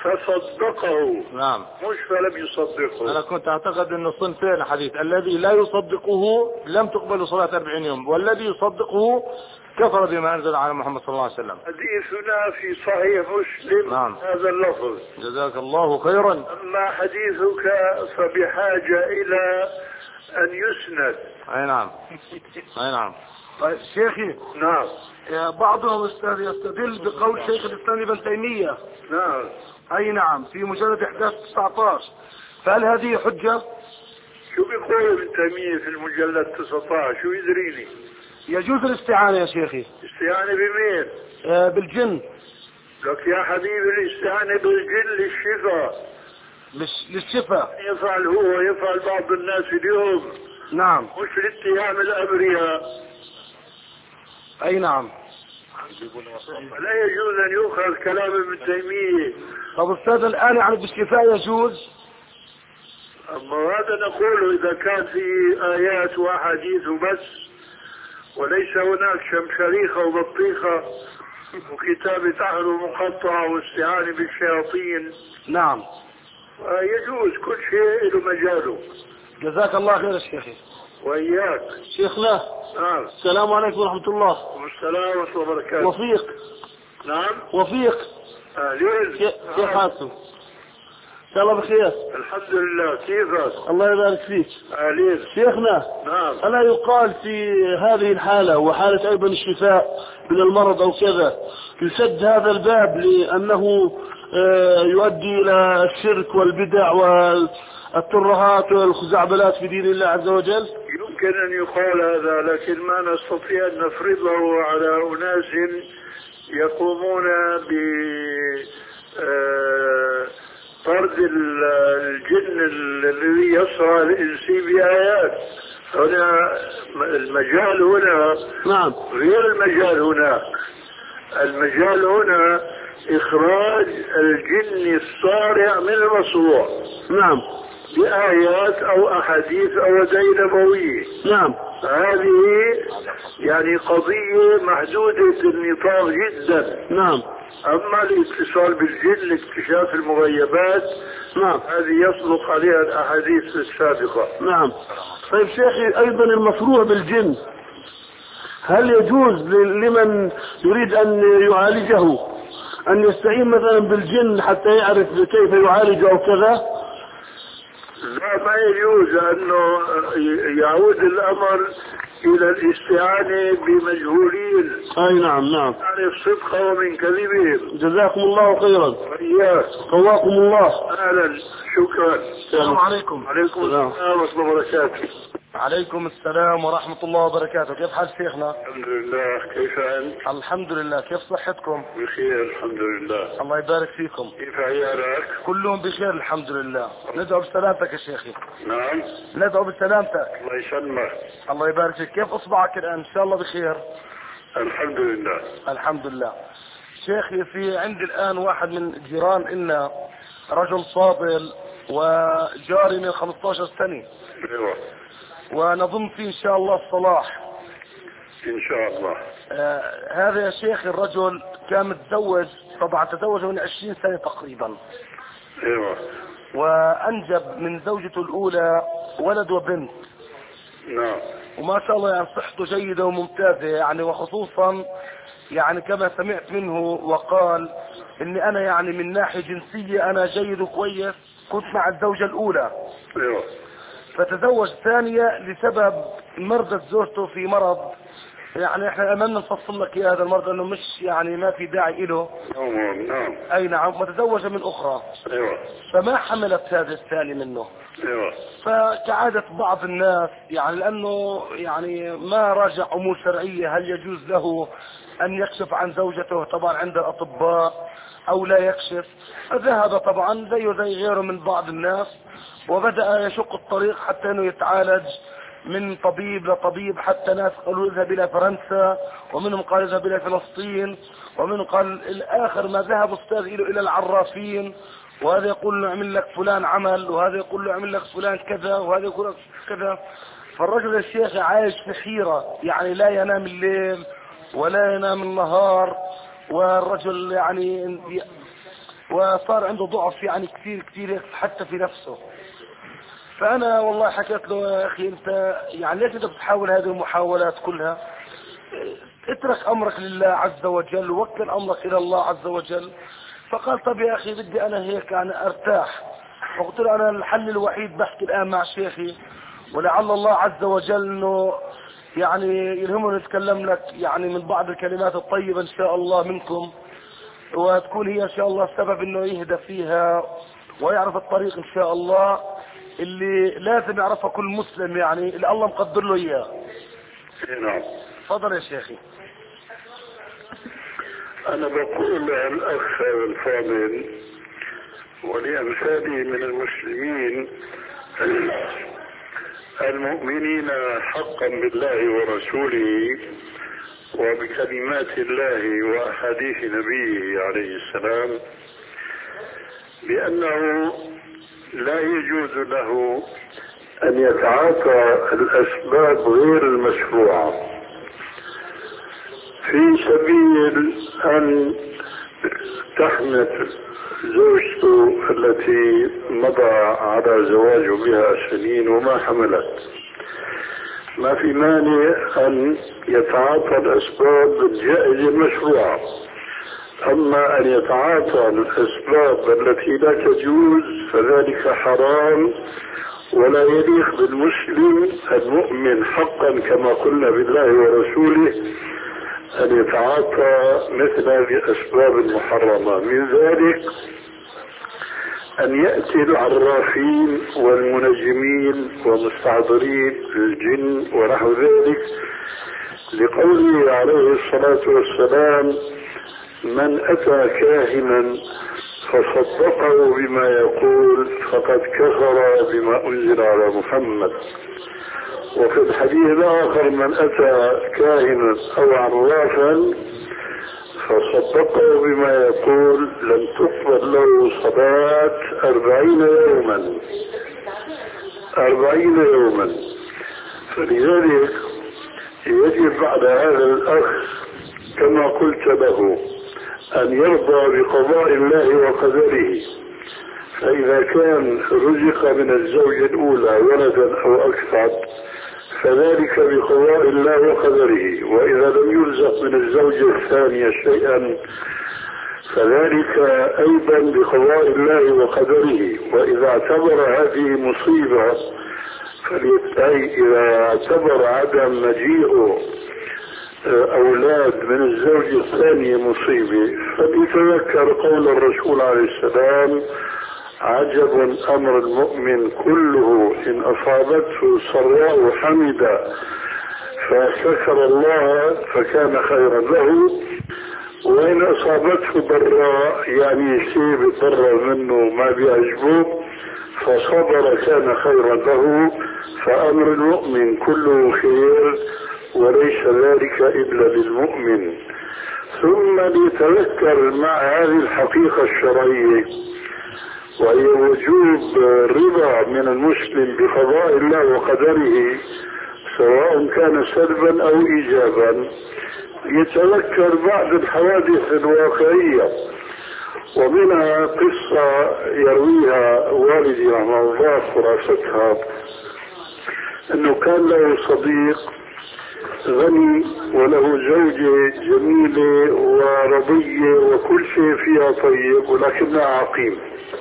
فصدقه، نعم، مش فلم يصدقه. أنا كنت أعتقد أنه صنفين الحديث، الذي لا يصدقه لم تقبل صلاة أربعين يوم، والذي يصدقه كفر بما أنزل على محمد صلى الله عليه وسلم. حديثنا في صحيح مسلم. نعم. هذا اللفظ. جزاك الله خيرا. أما حديثك فبحاجة إلى أن يسند. أي نعم، أي نعم. طيب شيخي، نعم. بعضهم يستدل بقول شيخ الإسلام ابن تيمية. نعم. أي نعم، في مجلد إحدى عشر تسعة عشر، فهل هذه حجة؟ شو بيقول ابن تيمية في المجلد تسعة عشر؟ شو يدريني؟ يجوز الاستعانة يا شيخي. استعانة بمين؟ آه بالجن. لك يا حبيبي الاستعانة بالجن للشفاء، للشفاء. يفعل هو، يفعل بعض الناس اليوم. نعم. مش لاتهام الأبرياء. أي نعم. لا يجوز أن يؤخذ كلام ابن تيمية. طب أستاذ الآن يعني بالشفاء يجوز؟ أما هذا نقوله إذا كان في آيات وأحاديث بس، وليس هناك شمشريخة وبطيخة وكتابة أهل مقطعة واستعانة بالشياطين. نعم. يجوز كل شيء له مجاله. جزاك الله خير يا شيخي. وإياك. شيخنا. نعم. السلام عليكم ورحمة الله. والسلام ورحمة الله وبركاته. وفيق. نعم. وفيق. أهلين. كيف حالكم؟ إن شاء الله بخير. الحمد لله. كيفك؟ الله يبارك فيك. أهلين. شيخنا. نعم. ألا يقال في هذه الحالة وحالة أيضا الشفاء من المرض أو كذا يسد هذا الباب لأنه يؤدي إلى الشرك والبدع والترهات والخزعبلات في دين الله عز وجل؟ يمكن أن يقال هذا، لكن ما نستطيع أن نفرضه على أناس يقومون ب طرد الجن الذي يصرع الإنسي بآيات. هنا المجال هنا. نعم. غير المجال هناك. المجال هنا إخراج الجن الصارع من المصروع. نعم. بآيات أو أحاديث أو أدعية نبوية. نعم. هذه يعني قضية محدودة النطاق جدا. نعم. أما الاتصال بالجن لاكتشاف المغيبات، نعم، هذه يصدق عليها الأحاديث السابقة. نعم. طيب شيخي، أيضا المصروع بالجن هل يجوز لمن يريد أن يعالجه أن يستعين مثلا بالجن حتى يعرف كيف يعالج أو كذا؟ لا، ما يجوز، أنه يعود الأمر إلى الاستعانة بمجهولين. أي نعم. نعم. يعرف صدقه ومن كذبهم. جزاكم الله خيرا. وإياك. قواكم الله. أهلا. شكرا. السلام عليكم. عليكم السلام ورحمة الله وبركاته. عليكم السلام ورحمة الله وبركاته. كيف حال شيخنا؟ الحمد لله. كيف أنت؟ الحمد لله. كيف صحتكم؟ بخير الحمد لله. الله يبارك فيكم. كيف عيالك؟ كلهم بخير الحمد لله. ندعو بسلامتك يا شيخي. نعم. ندعو بسلامتك. الله يسلمك. الله يبارك فيك. كيف اصبعك الان؟ ان شاء الله بخير. الحمد لله. الحمد لله. شيخي في عندي الان واحد من جيران إلنا رجل فاضل وجاري من خمسة عشر سنة. ايوه. ونظن فيه ان شاء الله الصلاح. ان شاء الله. آه هذا يا شيخ الرجل كان متزوج، طبعا تزوج من عشرين سنة تقريبا. ايوه. وانجب من زوجته الاولى ولد وبنت. نعم. وما شاء الله يعني صحته جيدة وممتازة يعني، وخصوصا يعني كما سمعت منه وقال اني انا يعني من ناحية جنسية انا جيد وكويس، كنت مع الزوجة الاولى. ايوه. فتزوج ثانية لسبب مرضت زوجته في مرض، يعني احنا امامنا نفصل لك اياه هذا المرض لانه مش يعني ما في داعي له. نعم. نعم. اي نعم. وتزوج من اخرى. ايوه. فما حملت هذا الثاني منه. ايوه. فكعادة بعض الناس يعني لانه يعني ما راجع امور شرعية هل يجوز له ان يكشف عن زوجته طبعا عند الاطباء او لا يكشف، فذهب طبعا زيه زي غيره من بعض الناس وبدأ يشق الطريق حتى انه يتعالج من طبيب لطبيب، حتى ناس قالوا اذهب الى فرنسا، ومنهم قال اذهب الى فلسطين، ومنهم قال الاخر ما ذهب استاذ الى الى العرافين، وهذا يقول له اعمل لك فلان عمل، وهذا يقول له اعمل لك فلان كذا، وهذا يقول لك كذا. فالرجل الشيخ عايش في حيرة، يعني لا ينام الليل ولا ينام النهار، والرجل يعني وصار عنده ضعف يعني كثير كثير حتى في نفسه. فانا والله حكيت له يا اخي انت يعني ليش انت بتحاول هذه المحاولات كلها؟ اترك امرك لله عز وجل ووكل امرك الى الله عز وجل. فقال طب يا اخي بدي انا هيك انا ارتاح. فقلت له انا الحل الوحيد بحكي الان مع شيخي، ولعل الله عز وجل انه يعني يلهمني نتكلم لك يعني من بعض الكلمات الطيبة ان شاء الله منكم، وتكون هي ان شاء الله السبب انه يهدى فيها ويعرف الطريق ان شاء الله اللي لازم يعرفها كل مسلم يعني اللي الله مقدر له اياه. نعم. تفضل يا شيخي. انا بقول للاخ الفاضل ولامثالي من المسلمين المؤمنين حقا بالله ورسوله وبكلمات الله واحاديث نبيه عليه السلام بانه لا يجوز له ان يتعاطى الاسباب غير المشروعة في سبيل ان تحمل زوجته التي مضى على زواجه بها سنين وما حملت. ما في مانع ان يتعاطى الاسباب الجائزة المشروعة، اما ان يتعاطى الاسباب التي لا تجوز فذلك حرام ولا يليق بالمسلم المؤمن حقا كما قلنا بالله ورسوله ان يتعاطى مثل هذه الاسباب المحرمة. من ذلك ان يأتي العرافين والمنجمين ومستعذرين الجن ونحو ذلك، لقوله عليه الصلاة والسلام من اتى كاهنا فصدقه بما يقول فقد كفر بما انزل على محمد. وفي الحديث الاخر من اتى كاهنا او عرافا فصدقه بما يقول لم تقبل له صلاة أربعين يوما أربعين يوما. فلذلك يجب بعد هذا الأخ كما قلت له أن يرضى بقضاء الله وقدره، فإذا كان رزق من الزوجة الأولى ولدا أو أكثر فذلك بقضاء الله وقدره، وإذا لم يرزق من الزوجة الثانية شيئا فذلك أيضا بقضاء الله وقدره. وإذا اعتبر هذه مصيبة فليتعي، إذا اعتبر عدم مجيء أولاد من الزوجة الثانية مصيبة فليتذكر قول الرسول عليه السلام عجب أمر المؤمن كله، إن أصابته سراء حمد فشكر الله فكان خيرا له، وإن أصابته ضراء يعني شيء بيتضرر منه ما بيعجبه فصبر كان خيرا له. فأمر المؤمن كله خير وليس ذلك إلا للمؤمن. ثم ليتذكر مع هذه الحقيقة الشرعية وهي وجوب الرضا من المسلم بقضاء الله وقدره سواء كان سلبا أو إيجابا، يتذكر بعض الحوادث الواقعية. ومنها قصة يرويها والدي رحمه الله خلاصتها أنه كان له صديق غني وله زوجة جميلة ورضية وكل شيء فيها طيب ولكنها عقيم.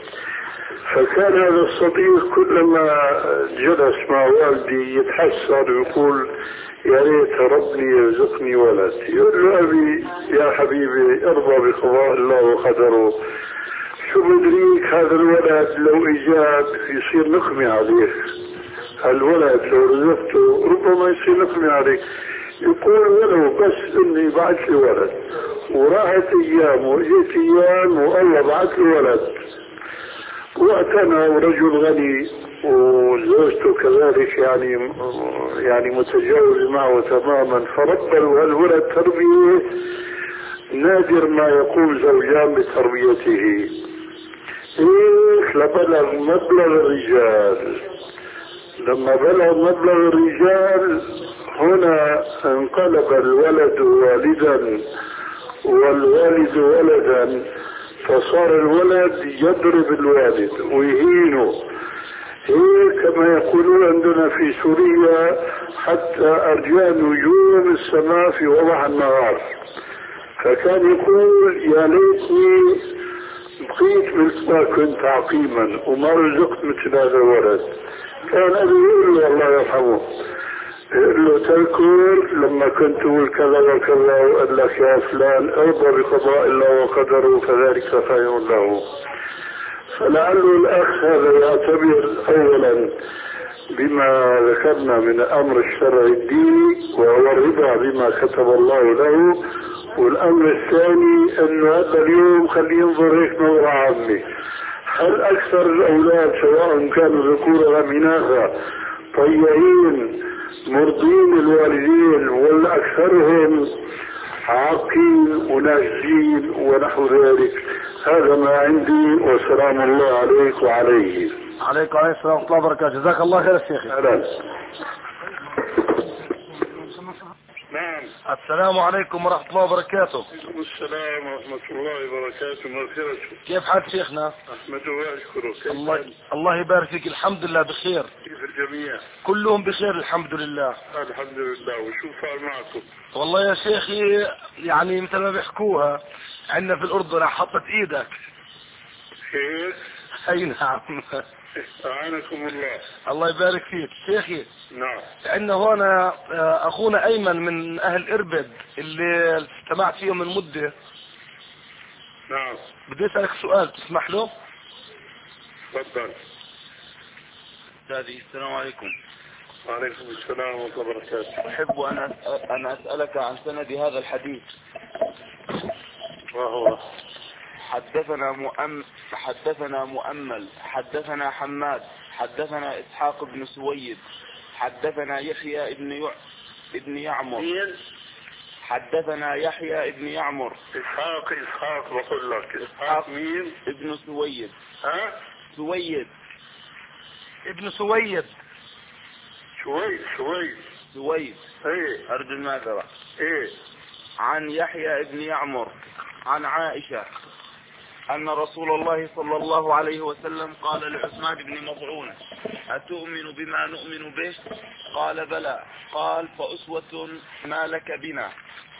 فكان هذا الصديق كلما جلس مع والدي يتحسر ويقول يا ريت ربي يرزقني ولد. يقول له أبي يا حبيبي ارضى بقضاء الله وقدره، شو بدريك هذا الولد لو إجاب يصير نقمة عليك، الولد لو رزقته ربما يصير نقمة عليك. يقول ولو بس اني بعت لي ولد. وراحت ايام واجت ايام والله بعت لي ولد، واعتنى ورجل غني وزوجته كذلك يعني يعني متجاوز معه تماما، فربوا هالولد تربية نادر ما يقوم زوجان بتربيته. هيك لبلغ مبلغ الرجال. لما بلغ مبلغ الرجال هنا انقلب الولد والدا والوالد ولدا، فصار الولد يضرب الوالد ويهينه. هيك كما يقولون عندنا في سوريا حتى أرجاء نجوم السماء في وضح النهار. فكان يقول يا ليتني بقيت مثل ما كنت عقيما وما رزقت مثل هذا الولد. كان أبي يقول له الله يرحمه، يقول له تذكر لما كنت تقول كذا وكذا وقال لك يا فلان ارضى بقضاء الله وقدره فذلك خير له. فلعله الأخ هذا يعتبر أولا بما ذكرنا من أمر الشرع الديني وهو الرضا بما كتب الله له، والأمر الثاني أنه هذا اليوم خليه ينظر هيك نظرة عامة. هل أكثر الأولاد سواء كانوا ذكورا أم إناثا طيعين مرضين الوالدين ولا أكثرهم عاقين وناجين ونحو ذلك؟ هذا ما عندي، وسلام الله عليك وعليه. عليكم عليه السلام ورحمة الله وبركاته. جزاك الله خير الشيخ. أهلا. نعم. السلام عليكم ورحمة الله وبركاته. السلام ورحمة الله وبركاته. مغفرته. كيف حال شيخنا؟ أحمده وأشكره. الله الله يبارك فيك. الحمد لله بخير. كيف الجميع؟ كلهم بخير الحمد لله. الحمد لله. وشو صار معكم؟ والله يا شيخي يعني مثل ما بيحكوها عندنا في الأردن حطت إيدك. خير؟ أي نعم. أعانكم الله. الله يبارك فيك شيخي. نعم. عندنا هنا أخونا أيمن من أهل إربد اللي استمعت فيهم من مدة. نعم. بدي أسألك سؤال تسمح له؟ تفضل. أستاذي السلام عليكم. وعليكم السلام ورحمة الله وبركاته. أحب أن أن أسألك عن سند هذا الحديث. وهو حدثنا مؤمل حدثنا مؤمل حدثنا حماد حدثنا إسحاق بن سويد حدثنا يحيى ابن يع... ابن يعمر حدثنا يحيى ابن يعمر. إسحاق إسحاق بقول لك إسحاق مين؟ ابن سويد. ها؟ سويد ابن سويد. شوي شوي سويد. ايه أرجو المعذرة. ايه. عن يحيى ابن يعمر عن عائشة أن رسول الله صلى الله عليه وسلم قال لعثمان بن مظعون أتؤمن بما نؤمن به؟ قال بلى. قال فأسوة ما لك بنا.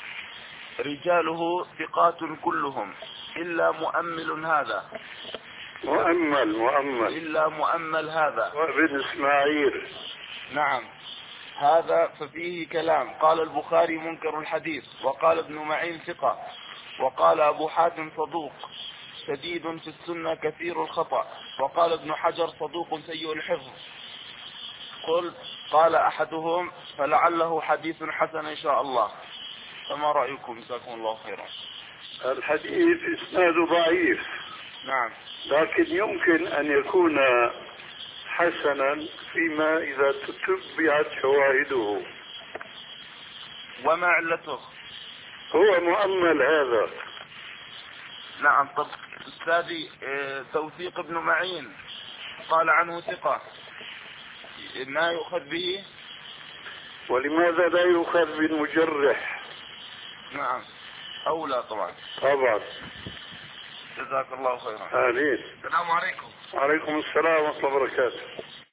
رجاله ثقات كلهم إلا مؤمل هذا. مؤمل مؤمل إلا مؤمل هذا وابن إسماعيل. نعم. هذا ففيه كلام. قال البخاري منكر الحديث، وقال ابن معين ثقة، وقال أبو حاتم صدوق. شديد في السنة كثير الخطأ. وقال ابن حجر صدوق سيء الحفظ. قل قال أحدهم فلعله حديث حسن إن شاء الله. فما رأيكم؟ جزاكم الله خيرا. الحديث إسناده ضعيف، نعم، لكن يمكن أن يكون حسنا فيما إذا تتبعت شواهده. وما علته؟ هو مؤمل هذا. نعم. طب أستاذي اه توثيق ابن معين قال عنه ثقة، ما يؤخذ به؟ ولماذا لا يؤخذ بالمجرح؟ نعم أولى طبعا. طبعا. جزاك الله خيرا. آمين. السلام عليكم. وعليكم السلام ورحمة الله وبركاته.